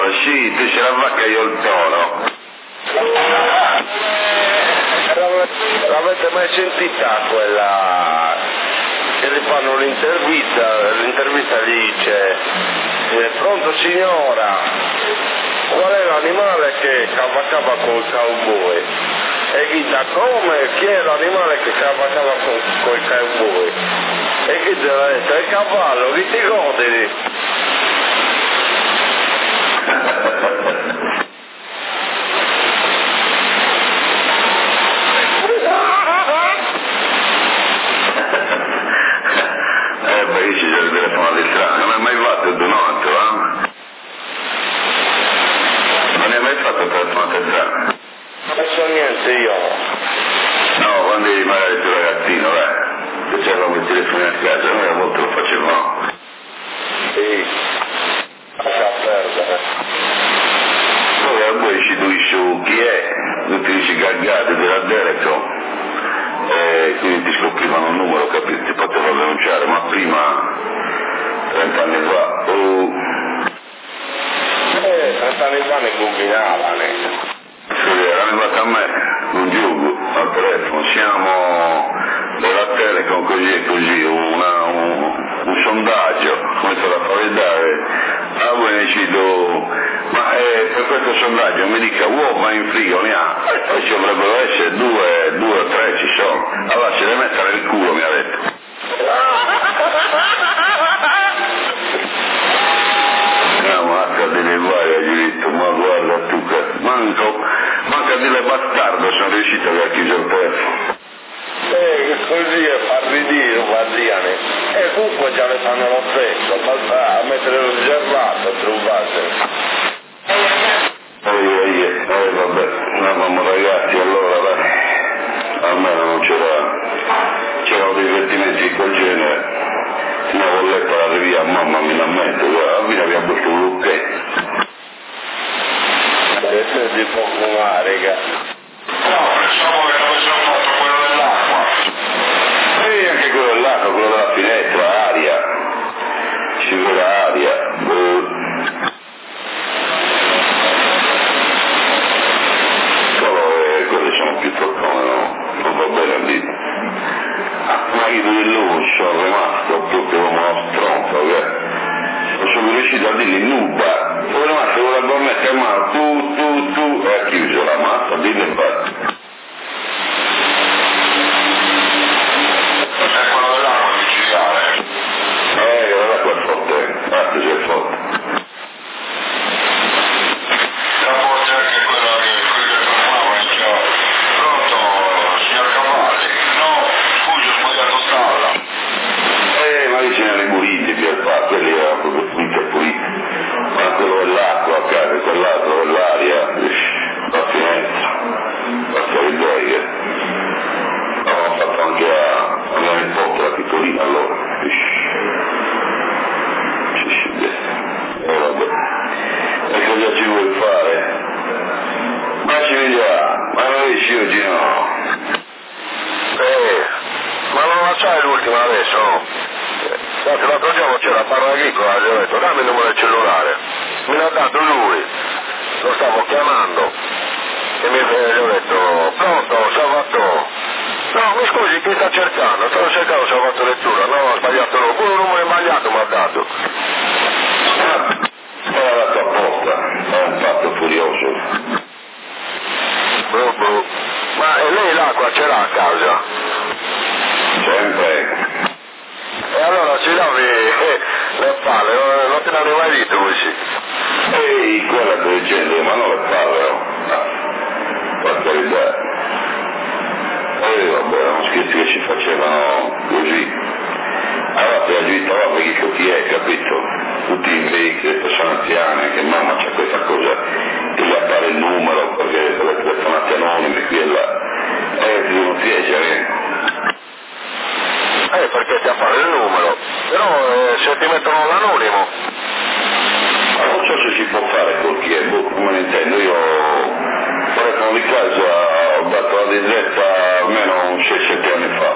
sì, tu c'è la vacca e io il toro. L'avete mai sentita quella che gli fanno l'intervista dice pronto signora, qual è l'animale che cavalcava col cowboy? E chi da come? Chi è l'animale che cavalcava col cowboy? E chi te l'ha detto? È il cavallo, chi ti godi? Perché ci c'è il telefono di strano, non hai mai fatto il notte, va? Non hai mai fatto il telefono di strano? Non so niente io. No, quando eri magari più ragazzino, che c'erano i telefoni a casa, noi a volte lo facevamo. Sì, lascia perdere. Poi a voi ci tu dici chi è, tu ti dici gaggate della Dereco, e quindi ti scoprivano un numero, capito? Ti potevano denunciare, ma prima, 30 anni fa, 30 anni fa ne combinavano. sì, era arrivato a me un giugo al telefono, siamo della Telecom così e così, un sondaggio, come te la fa vedere, a voi ne cito, ma per questo sondaggio mi dica uova in frigo ne ha, e poi ci dovrebbero essere due o tre ci sono, allora ce le mettere nel culo mi ha detto. Manca delle varie ha diritto, ma guarda tu che manca delle bastardo sono riuscito a chiudere il telefono. Così è far ridire, guardiane. E comunque già le fanno lo stesso, basta mettere lo riservato, trovate. Vabbè, eravamo ragazzi allora, dai. Almeno non c'erano divertimenti di quel genere. Una bolletta la rivia a mamma mi l'ammette, alla fine abbiamo questo lucchetto. Di poco ma, raga. No, pensavo che avessero fatto quello dell'acqua. E anche quello dell'acqua, quello della finestra, aria. Ci vede aria. Quelli sono più toccone, no? Non va bene a dire. Ma io non sono rimasto proprio come uno stronzo, non sono riuscito a dirgli nuda, sono rimasto con la gonnetta in mano, tu, e ha chiuso la mazza, dillo in faccia. È quello dell'acqua micidiale. L'acqua è forte, guarda c'è forte. La forse anche quella che parlava diceva, pronto, signor Cavalli? No, scusi, ho sbagliato stalla. Ma lì ce n'erano i puliti, quelli erano proprio puliti. Ma quello dell'acqua a casa, quell'altro dell'aria, la finestra, basta l'idea che avevamo fatto anche a mia nipote, la piccolina allora. Vabbè. E cosa ci vuoi fare? Ma ci vediamo, ma non riesci oggi no. Ma non la sai l'ultima adesso, no? Guarda, l'altro giorno c'era Parla Agricola, gli ho detto dammi il numero del cellulare, me l'ha dato lui, lo stavo chiamando e gli ho detto pronto Salvatore, no mi scusi chi sta cercando, stavo cercando Salvatore Lettura, no ho sbagliato no, quello numero sbagliato mi ha dato. Era dato apposta, è un fatto furioso. Ma e lei l'acqua ce l'ha a casa? Sempre. E allora ci davi le palle, non te l'avevi mai detto così? Ehi, quella del genere, ma non le palle, oh. Per carità. Vabbè, erano scherzi che ci facevano così. Allora per la giunta va perché chi è, capito? Tutti i vecchi, le persone anziane, che mamma c'è questa cosa, che gli appare il numero, perché le telefonate anonime, qui e là. Ti devono piacere. Perché ti appare il numero, però se ti mettono l'anonimo. Ma non so se si può fare col chi è, come ne intendo, io telefono di casa ho dato la diretta almeno 6-7 anni fa,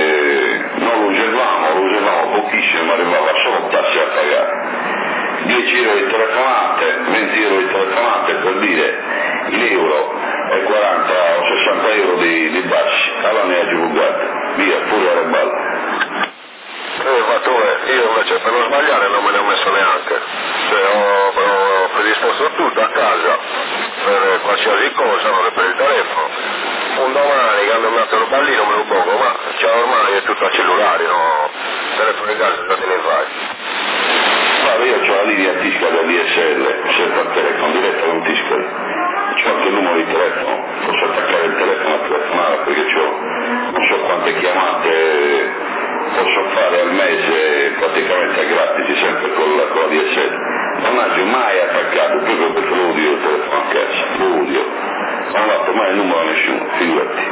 perché non lo usavamo pochissimo, arrivava solo tasse a pagare, 10 euro di telefonate per dire in euro e 40 o 60 euro di bassi, allora ne ha divulgate, via, pure alla balla. Io invece per non sbagliare non me ne ho messo neanche, cioè ho predisposto tutto a casa per qualsiasi cosa, non per il telefono. Un domani quando mi metto il pallino me lo pongo, ma ormai è tutto a cellulari, no? Telefono in casa, cosa te ne fai? Guarda, io ho la linea Tiscali DSL, sempre al telefono, diretta con Tiscali. C'ho anche il numero di telefono, posso attaccare il telefono a telefonare perché non so quante chiamate posso fare al mese praticamente gratis, sempre con la DSL. Non ho mai attaccato, proprio perché lo odio il telefono a casa, lo odio. Non ho dato mai il numero a nessuno, figurati,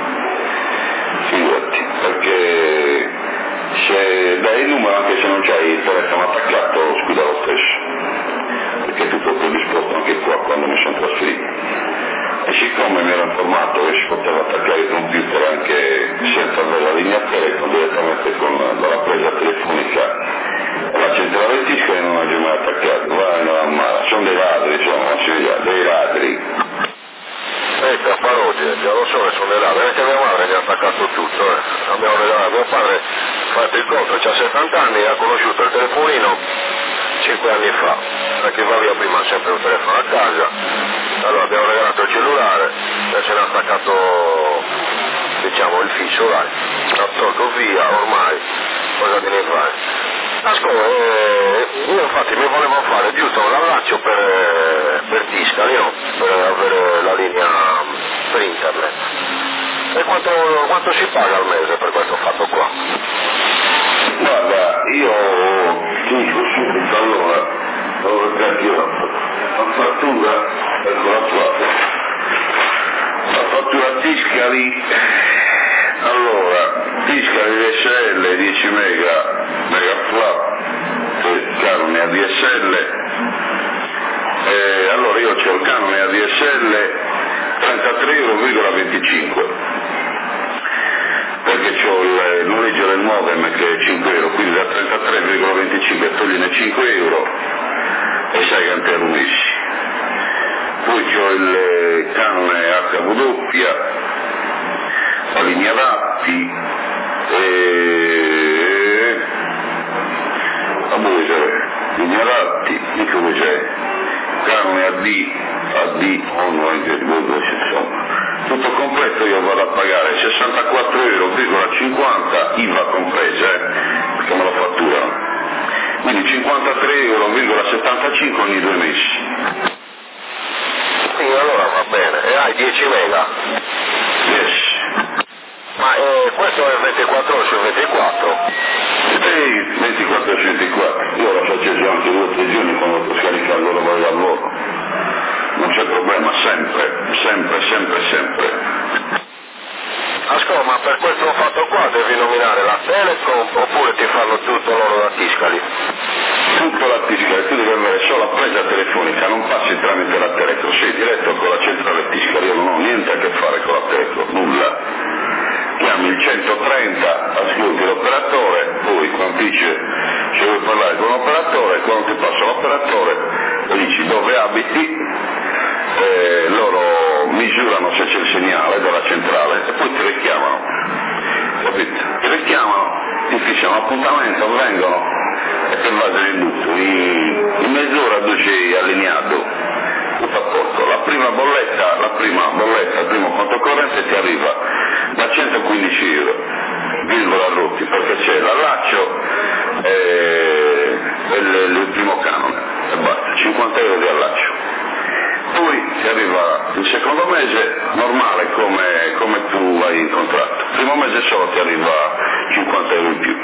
perché se dai il numero anche se non c'hai il telefono attaccato scusa lo stesso, perché è tutto predisposto anche qua quando mi sono trasferito. E siccome mi ero informato che si poteva attaccare il computer anche senza avere la linea telefono direttamente dalla presa telefonica alla centrale di Tiscali, non ho mai attaccato, sono dei ladri, dei ladri. Parodi, già lo so che sono dei ladri, anche mia madre mi ha attaccato tutto, abbiamo regalato, mio padre fatto il conto, c'ha 70 anni e ha conosciuto il telefonino 5 anni fa, perché va via prima sempre un telefono a casa, allora abbiamo regalato il cellulare e ce l'ha attaccato, diciamo, il fisso, dai, l'ha tolto via, ormai, cosa te ne fai? Ascolta, io infatti mi volevo fare giusto un allaccio per Tiscali, no? Per avere la linea per internet. E quanto si paga al mese per questo fatto qua? Guarda, io ti dico subito, allora, la fattura, eccola qua, la fattura Tiscali, allora, Tiscali DSL 10 mega flat, canone ADSL, allora io c'ho il canone ADSL 33,25 euro, perché c'ho il noleggio del modem che è 5 euro, quindi da 33,25 togliene 5 euro e sai quanti erano messi. Poi c'ho il canone HW, la linea dati, linea dati, dico che c'è, canone AD, insomma. Tutto completo io vado a pagare 64,50 euro, IVA compresa, perché me lo fatturano. Quindi 53,75 euro ogni 2 mesi. Sì, allora va bene. E hai 10 mega? Yes. Ma questo è 24 ore su 24? Sì, 24 su 24. Io lo faccio anche 2 o 3 giorni quando posso scaricare quello che voglio dal lavoro. Non c'è problema, sempre. Ascolta, ma per questo fatto qua devi nominare la Telecom oppure ti fanno tutto loro da Tiscali? Tutto la Tiscali, tu devi avere solo la presa telefonica, non passi tramite la Telecom, sei diretto con la centrale Tiscali, io non ho niente a che fare con la Telecom, nulla. Chiami il 130, ascolti l'operatore, poi quando dice se vuoi parlare con l'operatore, quando ti passa l'operatore e dici dove abiti, loro misurano se c'è il segnale dalla centrale e poi ti richiamano, capito? Ti richiamano, ti fissano l'appuntamento, vengono e te vai dell'indotto. In mezz'ora tu sei allineato, tutto a posto. La prima bolletta, il primo conto corrente ti arriva da 115 euro, virgola rotti, perché c'è l'allaccio e il primo canone e basta, 50 euro di allaccio. Poi ti arriva il secondo mese normale come tu hai in contratto, il primo mese solo ti arriva 50 euro in più.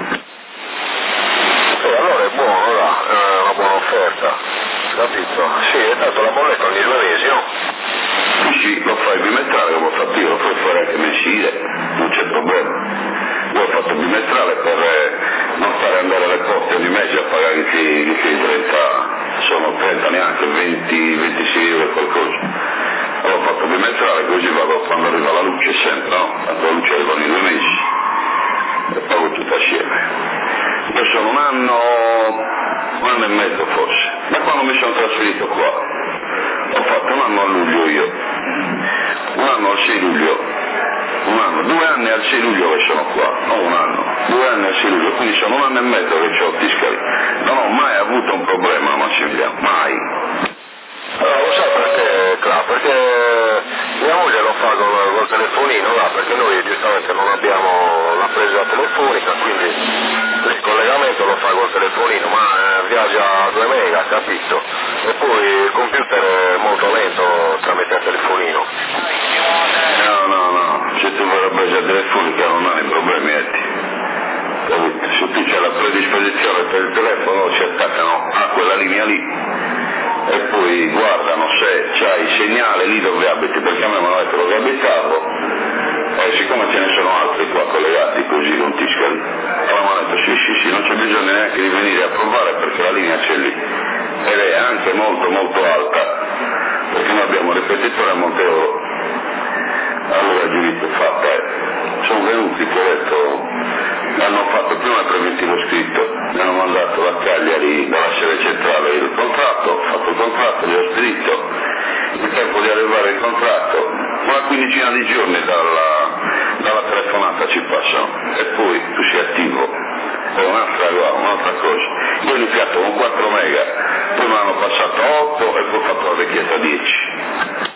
Allora è buono, è una buona offerta, capito? Sì, è dato la bolletta ogni 2 mesi, no? Sì, lo fai bimestrale come ho fatto io, lo puoi fare anche mensile, non c'è problema. Io ho fatto bimestrale per non fare andare le poste ogni mese a pagare i 30, sono 30 neanche, 26 euro e qualcosa. Allora ho fatto bimestrale, così vado quando arriva la luce sempre, no? Tanto la luce arriva ogni 2 mesi e pago tutto assieme. Io sono un anno e mezzo forse, da quando mi sono trasferito qua. Ho fatto un anno a luglio io, un anno al 6 luglio, 2 anni al 6 luglio che sono qua, non un anno, 2 anni al 6 luglio, quindi sono un anno e mezzo che ho Tiscali. Non ho mai avuto un problema a Massimiliano, mai. Lo sai perché, Cla? Perché mia moglie lo fa col telefonino là, perché noi giustamente non abbiamo la presa telefonica, quindi il collegamento lo fa col telefonino, ma viaggia a 2 mega, capito? E poi il computer è molto lento tramite il telefonino. No, se tu vai la presa telefonica non hai problemi, capito? Se tu c'hai la predisposizione per il telefono si attaccano a quella linea lì e poi guardano se c'hai il segnale lì dove abiti, perché a me mi hanno detto dove abitavo e siccome ce ne sono altri qua collegati così con Tiscali, allora mi hanno detto sì, non c'è bisogno neanche di venire a provare perché la linea c'è lì ed è anche molto alta, perché noi abbiamo un ripetitore a Monteoro. Allora il giudizio è fatta, sono venuti, che ho detto, hanno fatto prima il preventivo scritto, mi hanno mandato da Cagliari, dalla sede centrale il contratto, ho fatto il contratto, gli ho scritto, il tempo di arrivare il contratto, una quindicina di giorni dalla telefonata ci passano e poi tu sei attivo, è un'altra cosa. Io ho iniziato con 4 mega, poi mi hanno passato 8 e poi ho fatto la richiesta 10.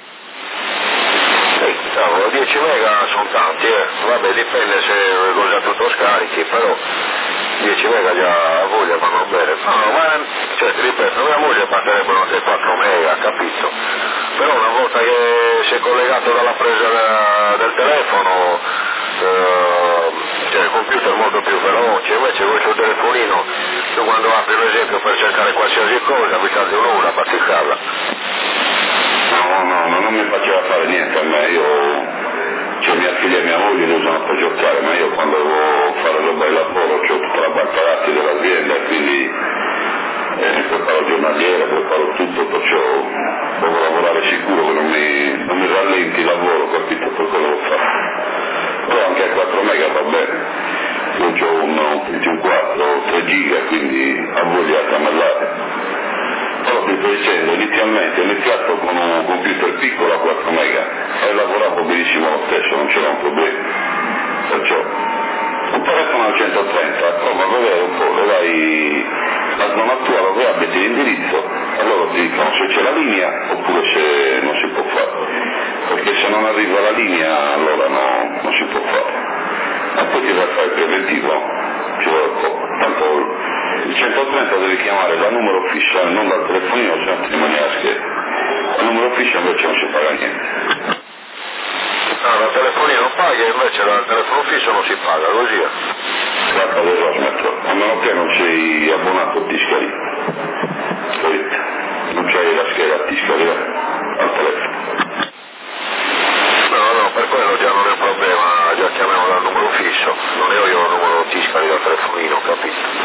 10 mega sono tanti, vabbè dipende se cosa tutto scarichi, però 10 mega già a voglia vanno bene. No, ma cioè ti ripeto, mia moglie passerebbero anche 4 mega, capito? Però una volta che si è collegato dalla presa del telefono, cioè il computer è molto più veloce, invece voi sul telefonino, tu quando apri per esempio per cercare qualsiasi cosa, vi tardi un'ora a bazzicarla. No, non mi faceva fare niente a me, cioè mia figlia e mia moglie li usano per giocare, ma io quando devo fare roba di lavoro ho tutta la banca dati dell'azienda, quindi preparo giornaliera, preparo tutto, perciò devo lavorare sicuro che non mi rallenti il lavoro, capito, per quello che faccio. Però anche a 4 mega va bene, io ho un 4, 3 giga, quindi ho voglia di camellare. Però ti sto dicendo, inizialmente ho iniziato con un computer piccolo a 4 mega e lavoravo benissimo lo stesso, non c'era un problema. Perciò un telefono al 130, prova a vedere un po', dai la zona tua dove abiti l'indirizzo, allora ti dicono se c'è la linea oppure se non si può fare. Perché se non arriva la linea allora non si può fare. Ma poi ti vai a fare il preventivo, ci vuole poco. Tanto il 130 devi chiamare da numero fisso e non dal telefonino, se no ti rimani a schermo. Il numero fisso invece non si paga niente. Dal telefonino paghi e invece dal telefono fisso non si paga, così è. Guarda, devo smettere, a meno che non sei abbonato a Tiscali. Non c'hai la scheda a Tiscali al telefono. No, per quello già non è un problema, già chiamiamo dal numero fisso, non io il numero Tiscali dal telefonino, capito?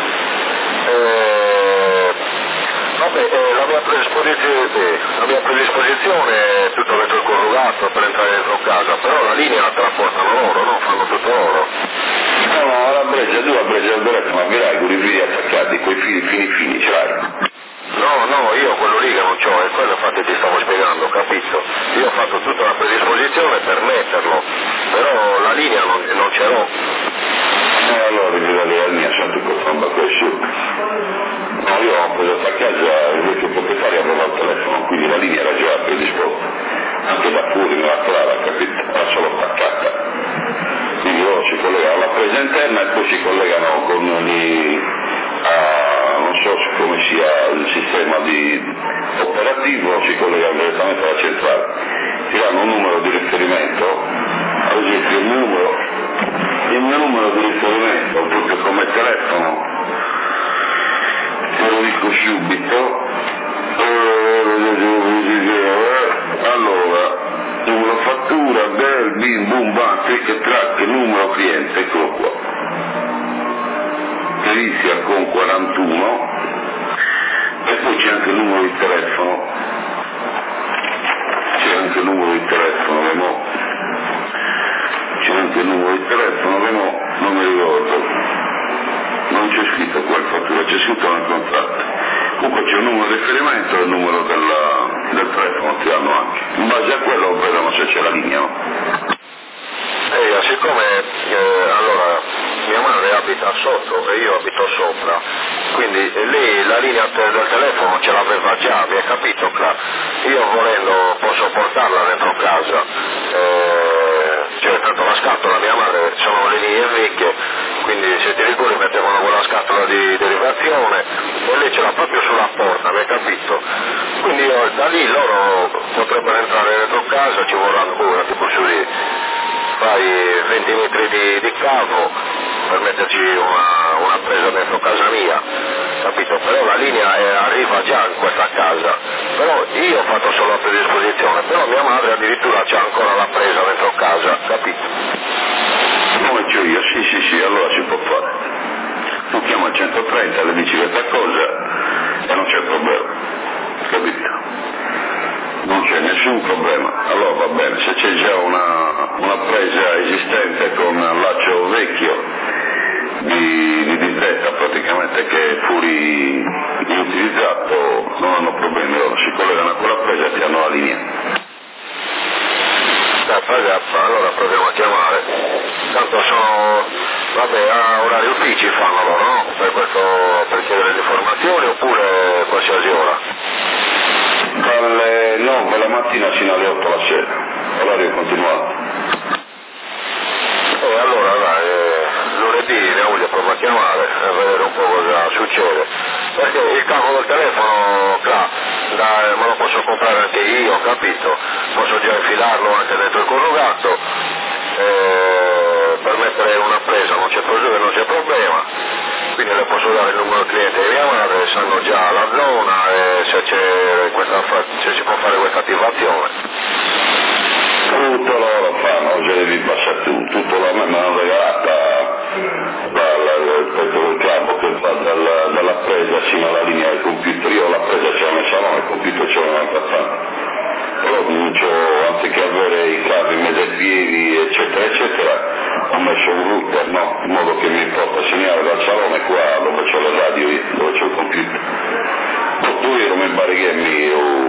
Vabbè, la mia predisposizione è tutto dentro il corrugato per entrare dentro casa, però la linea te la portano loro, no? Fanno tutto loro. No, la breggia, tu la breggia del telefono avrai con i fili attaccati, quei fili fini ce l'hai. No, io quello lì che non c'ho, e quello infatti ti stavo spiegando, capito? Io ho fatto tutta la predisposizione per metterlo, però la linea non ce l'ho. Allora i livelli della linea sono tutto tromba così. No, io ho preso a casa, invece il proprietario aveva il telefono, quindi la linea era già predisposta. Anche da fuori nella strada, capito? Era solo attaccata. Quindi loro si collegano alla presa interna e poi si collegano con non so come sia il sistema operativo, si collegano direttamente alla centrale. Ti danno un numero di riferimento, ad esempio il mio numero di riferimento, proprio come telefono, te lo dico subito, allora, numero fattura, bel, bim, bum, bam, clic, track, numero cliente, eccolo qua, che inizia con 41 e poi c'è anche il numero di telefono, non mi ricordo, non c'è scritto qua. c'è scritto nel contratto. Comunque c'è un numero di riferimento e il numero del telefono ti danno anche. In base a quello vedono se c'è la linea, no? Siccome allora mia madre abita sotto e io abito sopra, quindi lì la linea del telefono ce l'aveva già, mi hai capito? Io volendo posso portarla dentro casa, cioè tanto la scatola mia madre sono le linee vecchie, quindi se ti ricordi mettevano quella scatola di derivazione e lei ce l'ha proprio sulla porta, mi hai capito? Quindi da lì loro potrebbero entrare dentro casa, ci vorranno pure tipo su lì. Fai 20 metri di cavo per metterci una presa dentro casa mia, capito? Però la linea arriva già in questa casa, però io ho fatto solo la predisposizione, però mia madre addirittura c'ha ancora la presa dentro casa, capito? Come c'ho io, sì, allora si può fare. Tu chiama il 130, le dici questa cosa e non c'è problema, capito? Non c'è nessun problema, allora va bene, se c'è già una presa esistente con laccio vecchio di disdetta praticamente che è fuori inutilizzato, non hanno problemi, loro si collegano a quella presa e ti hanno la linea. Allora proviamo a chiamare, tanto sono, vabbè, a orari uffici fanno loro, no? Per chiedere le informazioni oppure qualsiasi ora? Dalle 9 la mattina fino alle 8 la sera, orario continuato. Allora dai, lunedì mia moglie prova a chiamare e vedere un po' cosa succede, perché il cavo del telefono me lo posso comprare anche io, capito? Posso già infilarlo anche dentro il connubio per mettere una presa, non c'è problema, quindi le posso dare il numero cliente di mia madre, sanno già la zona e se si può fare questa attivazione. Tutto loro fanno, ce devi passare tu, tutto la me l'hanno regalata il pezzo del cavo che fa dalla presa fino alla linea del computer, io la presa ce l'ho nel salone, il computer ce l'ho un'altra parte. Però comincio, anziché avere i cavi in mezzo ai piedi eccetera, ho messo un router, no? In modo che mi porta segnale dal salone qua dove c'ho le radio, dove c'ho il computer. 8 euro mi imbarighiami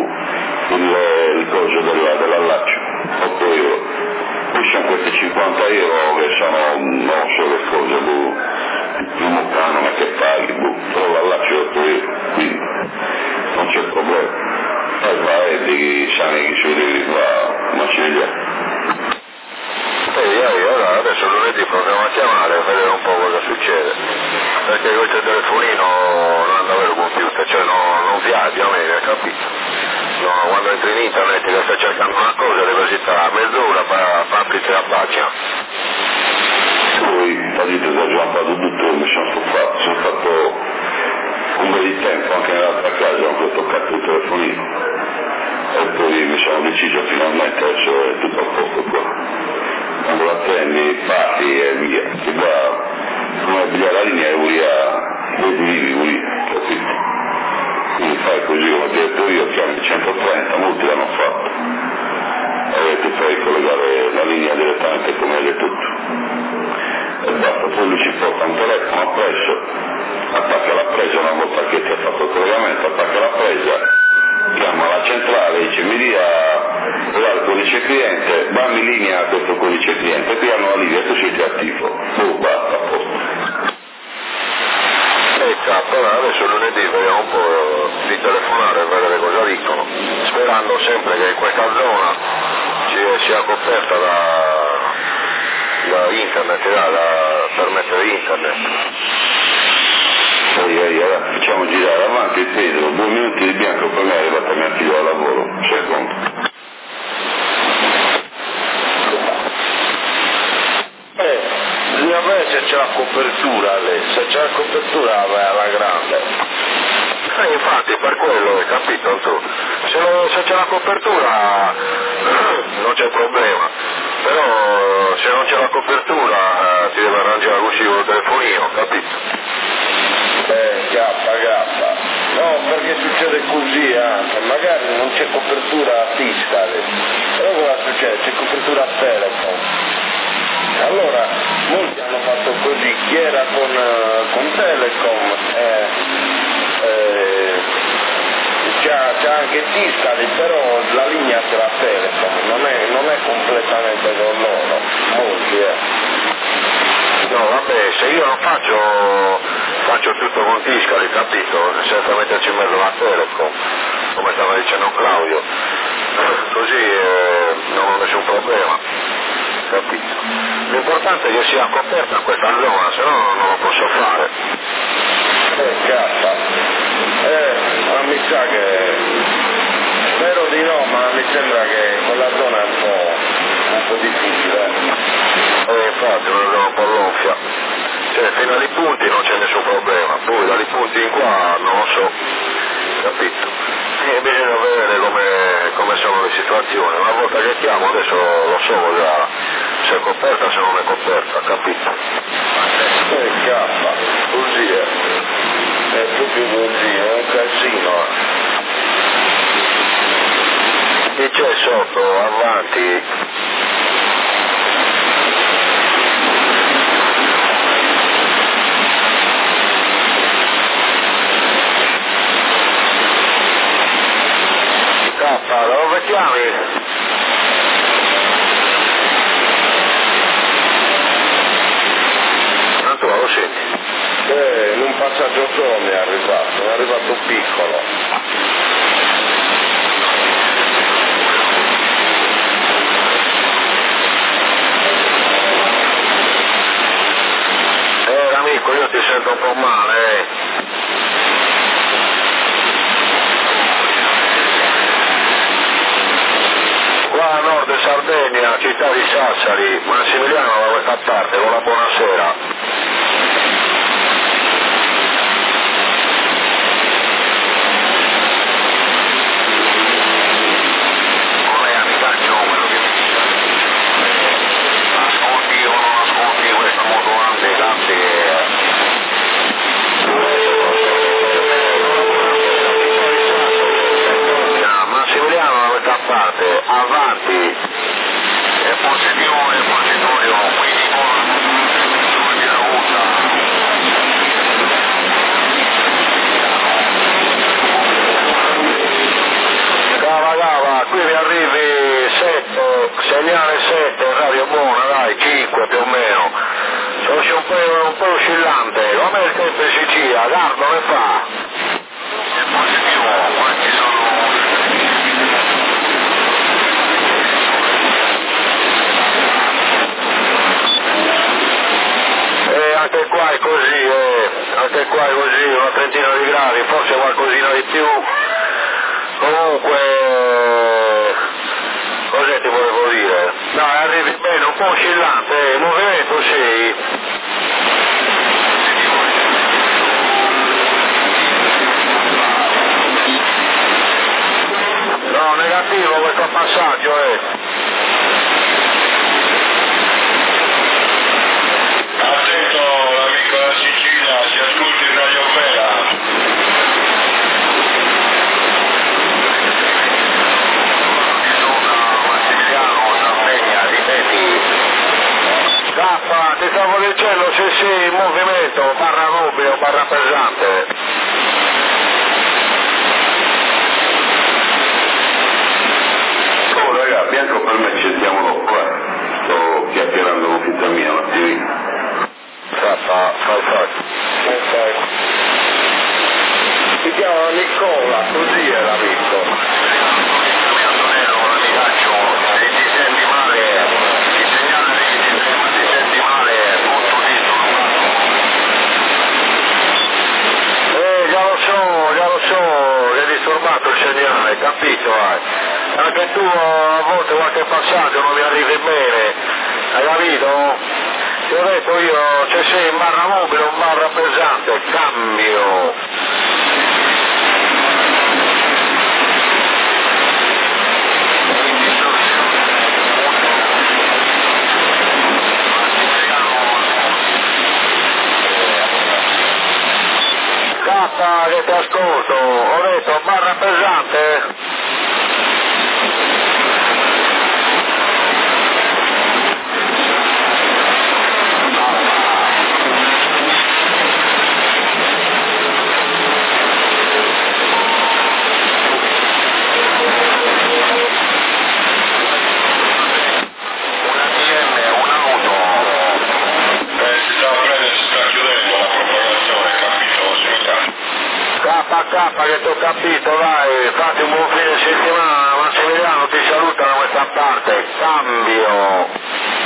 il coso dell'allaccio, 8 euro. Poi sono questi 50 euro che sono, non so le cose, il primo canone che paghi, però l'allaccio è 8 euro, quindi non c'è problema. Poi vai di sani che si devi fare una ciglia. Allora adesso lunedì proviamo a chiamare a vedere un po' cosa succede, perché con il telefonino non anda a avere il computer, cioè non viaggia, hai capito? No, quando entri in internet che stai cercando una cosa devi stare mezz'ora per aprire la pagina. Poi la dite che ho già fatto tutto, mi sono fatto un bel di tempo anche nell'altra casa con questo cazzo di telefonino e poi mi sono deciso finalmente, adesso è tutto a posto qua. Quando la prendi, parti e via. E qua, come pigliare la linea, vuoi, capito? Quindi fai così come ho detto io, chiami il 130, molti l'hanno fatto. E ti fai collegare la linea direttamente come hai detto tu. E basta, poi lui ci porta un telefono appresso, attacca la presa, una volta che ti ha fatto il collegamento, attacca la presa, chiama la centrale, dice mi dia il codice cliente, dammi linea a questo codice cliente, e qui hanno la linea, tu sei attivo, basta, a posto. Allora adesso lunedì vediamo un po' di telefonare e vedere cosa dicono, sperando sempre che in questa zona sia coperta da internet, per mettere internet. Allora, facciamo girare avanti il Pedro, 2 minuti di bianco per me è arrivata mia figlia al lavoro, un secondo. Bisogna vedere se c'è la copertura lì, se c'è la copertura vai alla grande. Infatti per quello hai capito tu, se c'è la copertura non c'è problema, però se non c'è la copertura ti deve arrangiare così con il telefonino, capito? Grappa. No, perché succede così anche, magari non c'è copertura fissa, però cosa succede? C'è copertura a Telecom. Allora, molti hanno fatto così, chi era con Telecom c'è anche Tiscali, però la linea ce l'ha Telecom, non è completamente con loro, molti No, vabbè, se io non faccio tutto con Tiscali, capito? Senza metterci in mezzo la Telecom, come stava dicendo Claudio, così non ho nessun problema, capito? L'importante è che sia coperta questa zona, se no non lo posso fare. Cazzo, ma mi sa che, spero di no, ma mi sembra che quella zona è un po' difficile. Infatti, una zona un po' gonfia. Cioè, fino a Lipunti non c'è nessun problema, poi da Lipunti in qua non lo so, capito? E bisogna vedere come sono le situazioni. Una volta che chiamo adesso lo so già se è coperta, se non è coperta, capito? Cazzo, così è proprio così, è un casino. Chi c'è sotto, avanti? Cappa, dove chiami? Tanto lo senti? In un passaggio solo mi è arrivato piccolo. Amico, io ti sento un po' male, Qua a nord Sardegna, città di Sassari, Massimiliano da questa parte, con la buonasera. Come abitaccio, quello che mi dice. Ascolti o non ascolti questa motorante, Massimiliano da questa parte, avanti, è positorio, quindi Cava, qui mi arrivi 7, segnale 7, radio buona, dai, 5 più o meno. Sono un po' oscillante, com'è il tempo in Sicilia? Gardo ne fa? È positivo, quanti sono? Anche qua è così, una trentina di gradi, forse qualcosina di più. Comunque, cos'è ti volevo dire? No, arrivi bene, un po' oscillante, il movimento sì. No, negativo questo passaggio, Attento l'amico della Sicilia, si ascolti il Radio Mela. Zappa, ti stavo dicendo se sì, in movimento, barra nubile, barra pesante. Oh raga, Bianco per me accettiamolo qua, sto chiacchierando con fitta mia un attimino. Zappa, fai. Si chiama Nicola, così è l'amico. Già lo so, è disturbato il segnale, capito? Anche tu a volte qualche passaggio non mi arrivi bene, hai capito? Ti ho detto io, se sei in barra mobile o in barra pesante, cambio. Cappa che ti ascolto, ho detto barra pesante. Cappa che ti ho capito, dai, fatti un buon fine settimana, Massimiliano ti saluta da questa parte, cambio.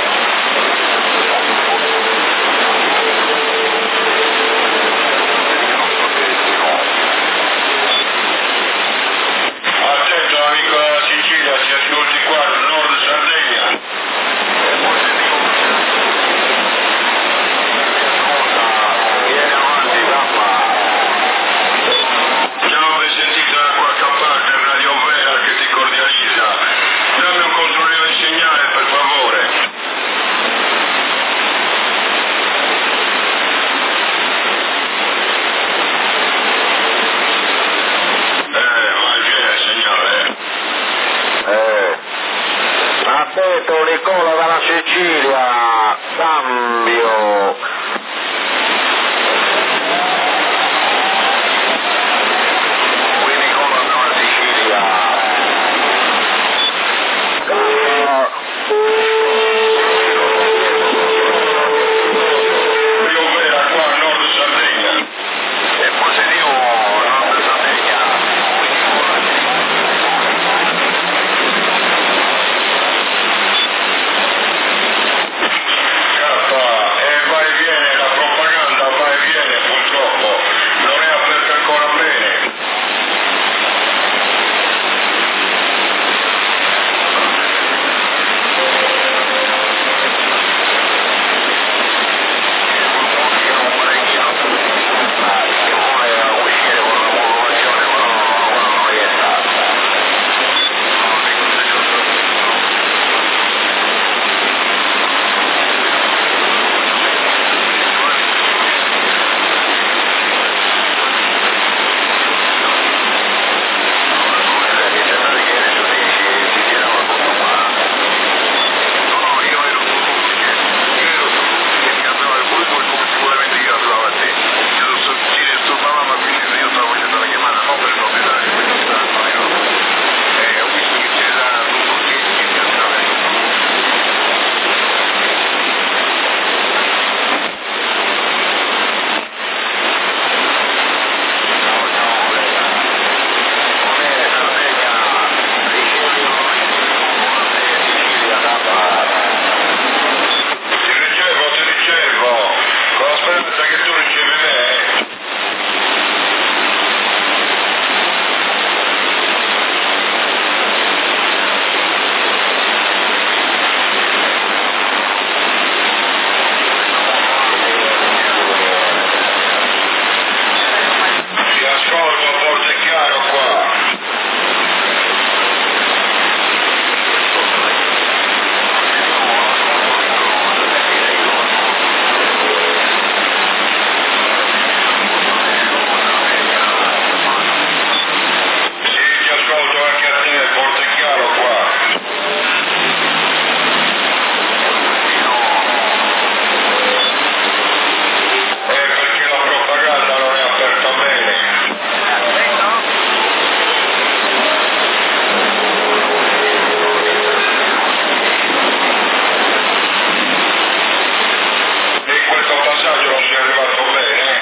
Attento amico della Sicilia, si ascolti qua, nord Sardegna. Vieni avanti, Cappa. Siamo ben sentiti da qualche parte, Radio Vera che ti cordializza. Dammi un controllo di segnale, per favore. Vai, viene il segnale, Aspetta, Nicola dalla Sicilia, cambio. Qui Nicola dalla Sicilia. Radio Vera qua, nord Sardegna. È positivo, nord Sardegna. Vai e viene, la propaganda va e viene purtroppo, non è aperta ancora bene. Ti ricevo, con la speranza che tu ricevi me. Ti ascolto forte e chiaro qua. Sì, ti ascolto anche a te, forte e chiaro qua. Perché la propaganda non è aperta bene. E in questo passaggio non sei arrivato bene.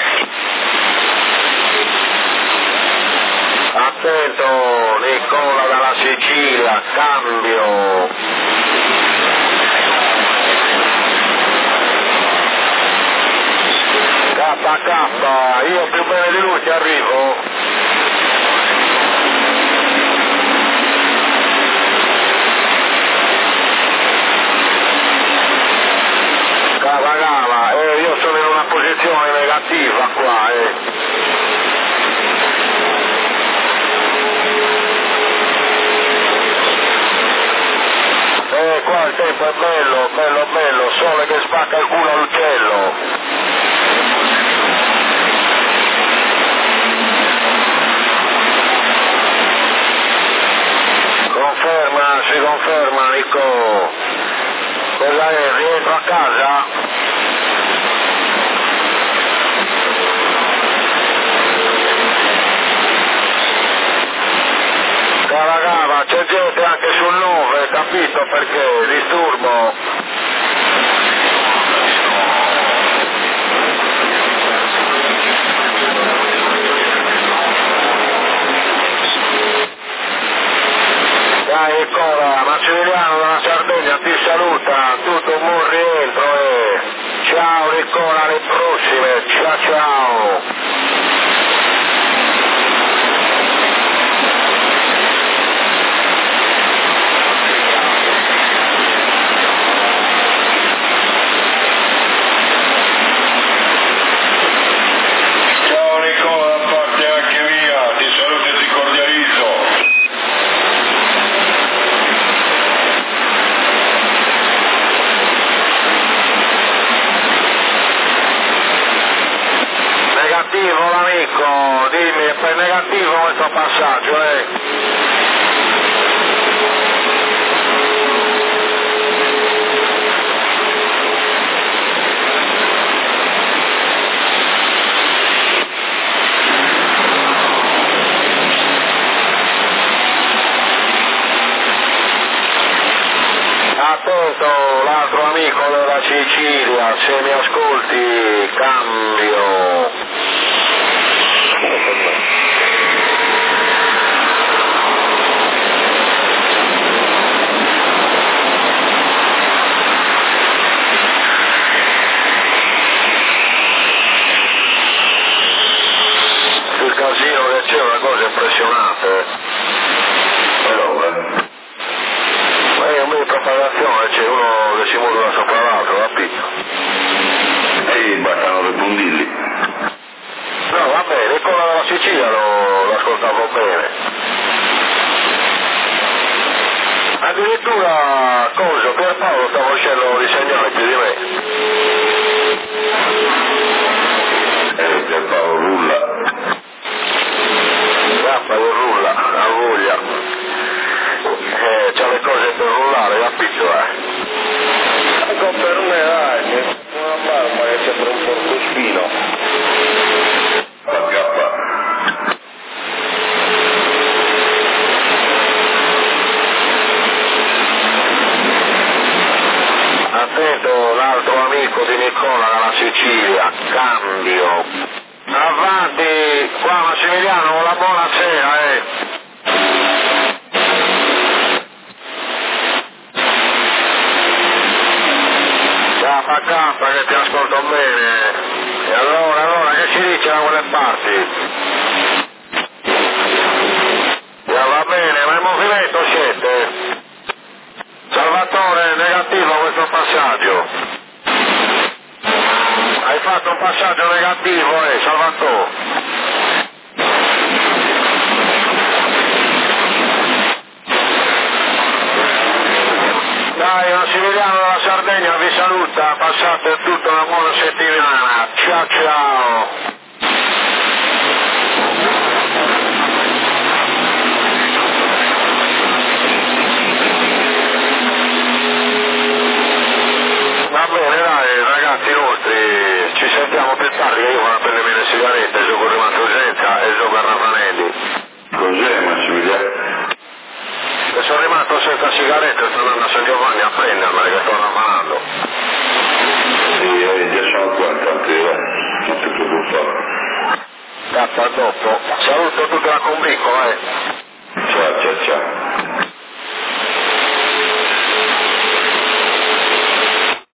Attento, Nicola dalla Sicilia, cambio. KK, io più bene di lui ci arrivo. Cava, io sono in una posizione negativa qua, qua il tempo è bello, sole che spacca il culo all'uccello. Si conferma Nico. Cosa è? Rientro a casa? Caragava, c'è gente anche sul 9, capito perché? Disturbo. Dai Nicola, Massimiliano dalla Sardegna ti saluta, tutto un buon rientro e ciao Nicola, alle prossime, ciao ciao. Negativo l'amico, dimmi, è per negativo questo passaggio, Attento, l'altro amico della Sicilia, se mi ascolti, cambio. Il casino che c'è è una cosa impressionante. Ma è un medio di propagazione, c'è uno che si muove sopra l'altro, capito? E bastano dei pundilli. No, va bene, quello della Sicilia lo ascoltavo bene. Addirittura, Pierpaolo sta facendo i segnali più di me. Pierpaolo rulla. Rappa che rulla, a voglia. C'ha le cose per rullare, capito, Ecco per me, dai, una barba che sembra un porcospino. Attento, l'altro amico di Nicola dalla Sicilia, cambio. Avanti, qua Massimiliano, la buonasera, Cappa che ti ascolto bene. E allora, che ci dice da quelle parti? Ja, va bene, ma in movimento siete? Salvatore, negativo questo passaggio. Hai fatto un passaggio negativo, Salvatore. Dai, Massimiliano della Sardegna vi saluta, passate tutta una buona settimana. Ciao ciao. Va bene, dai ragazzi nostri, ci sentiamo più tardi, io vado a prendermi le sigarette, gioco di urgenza e gioco a Ravanelli. Cos'è Massimiliano? E sono rimasto senza sigarette, sto andando a San Giovanni a prendermele che sto raffanando. Sì, già sono qua, tanto non ti preoccupare. Cazzo, a dopo. Saluto tutta la combricola, Ciao, ciao, ciao.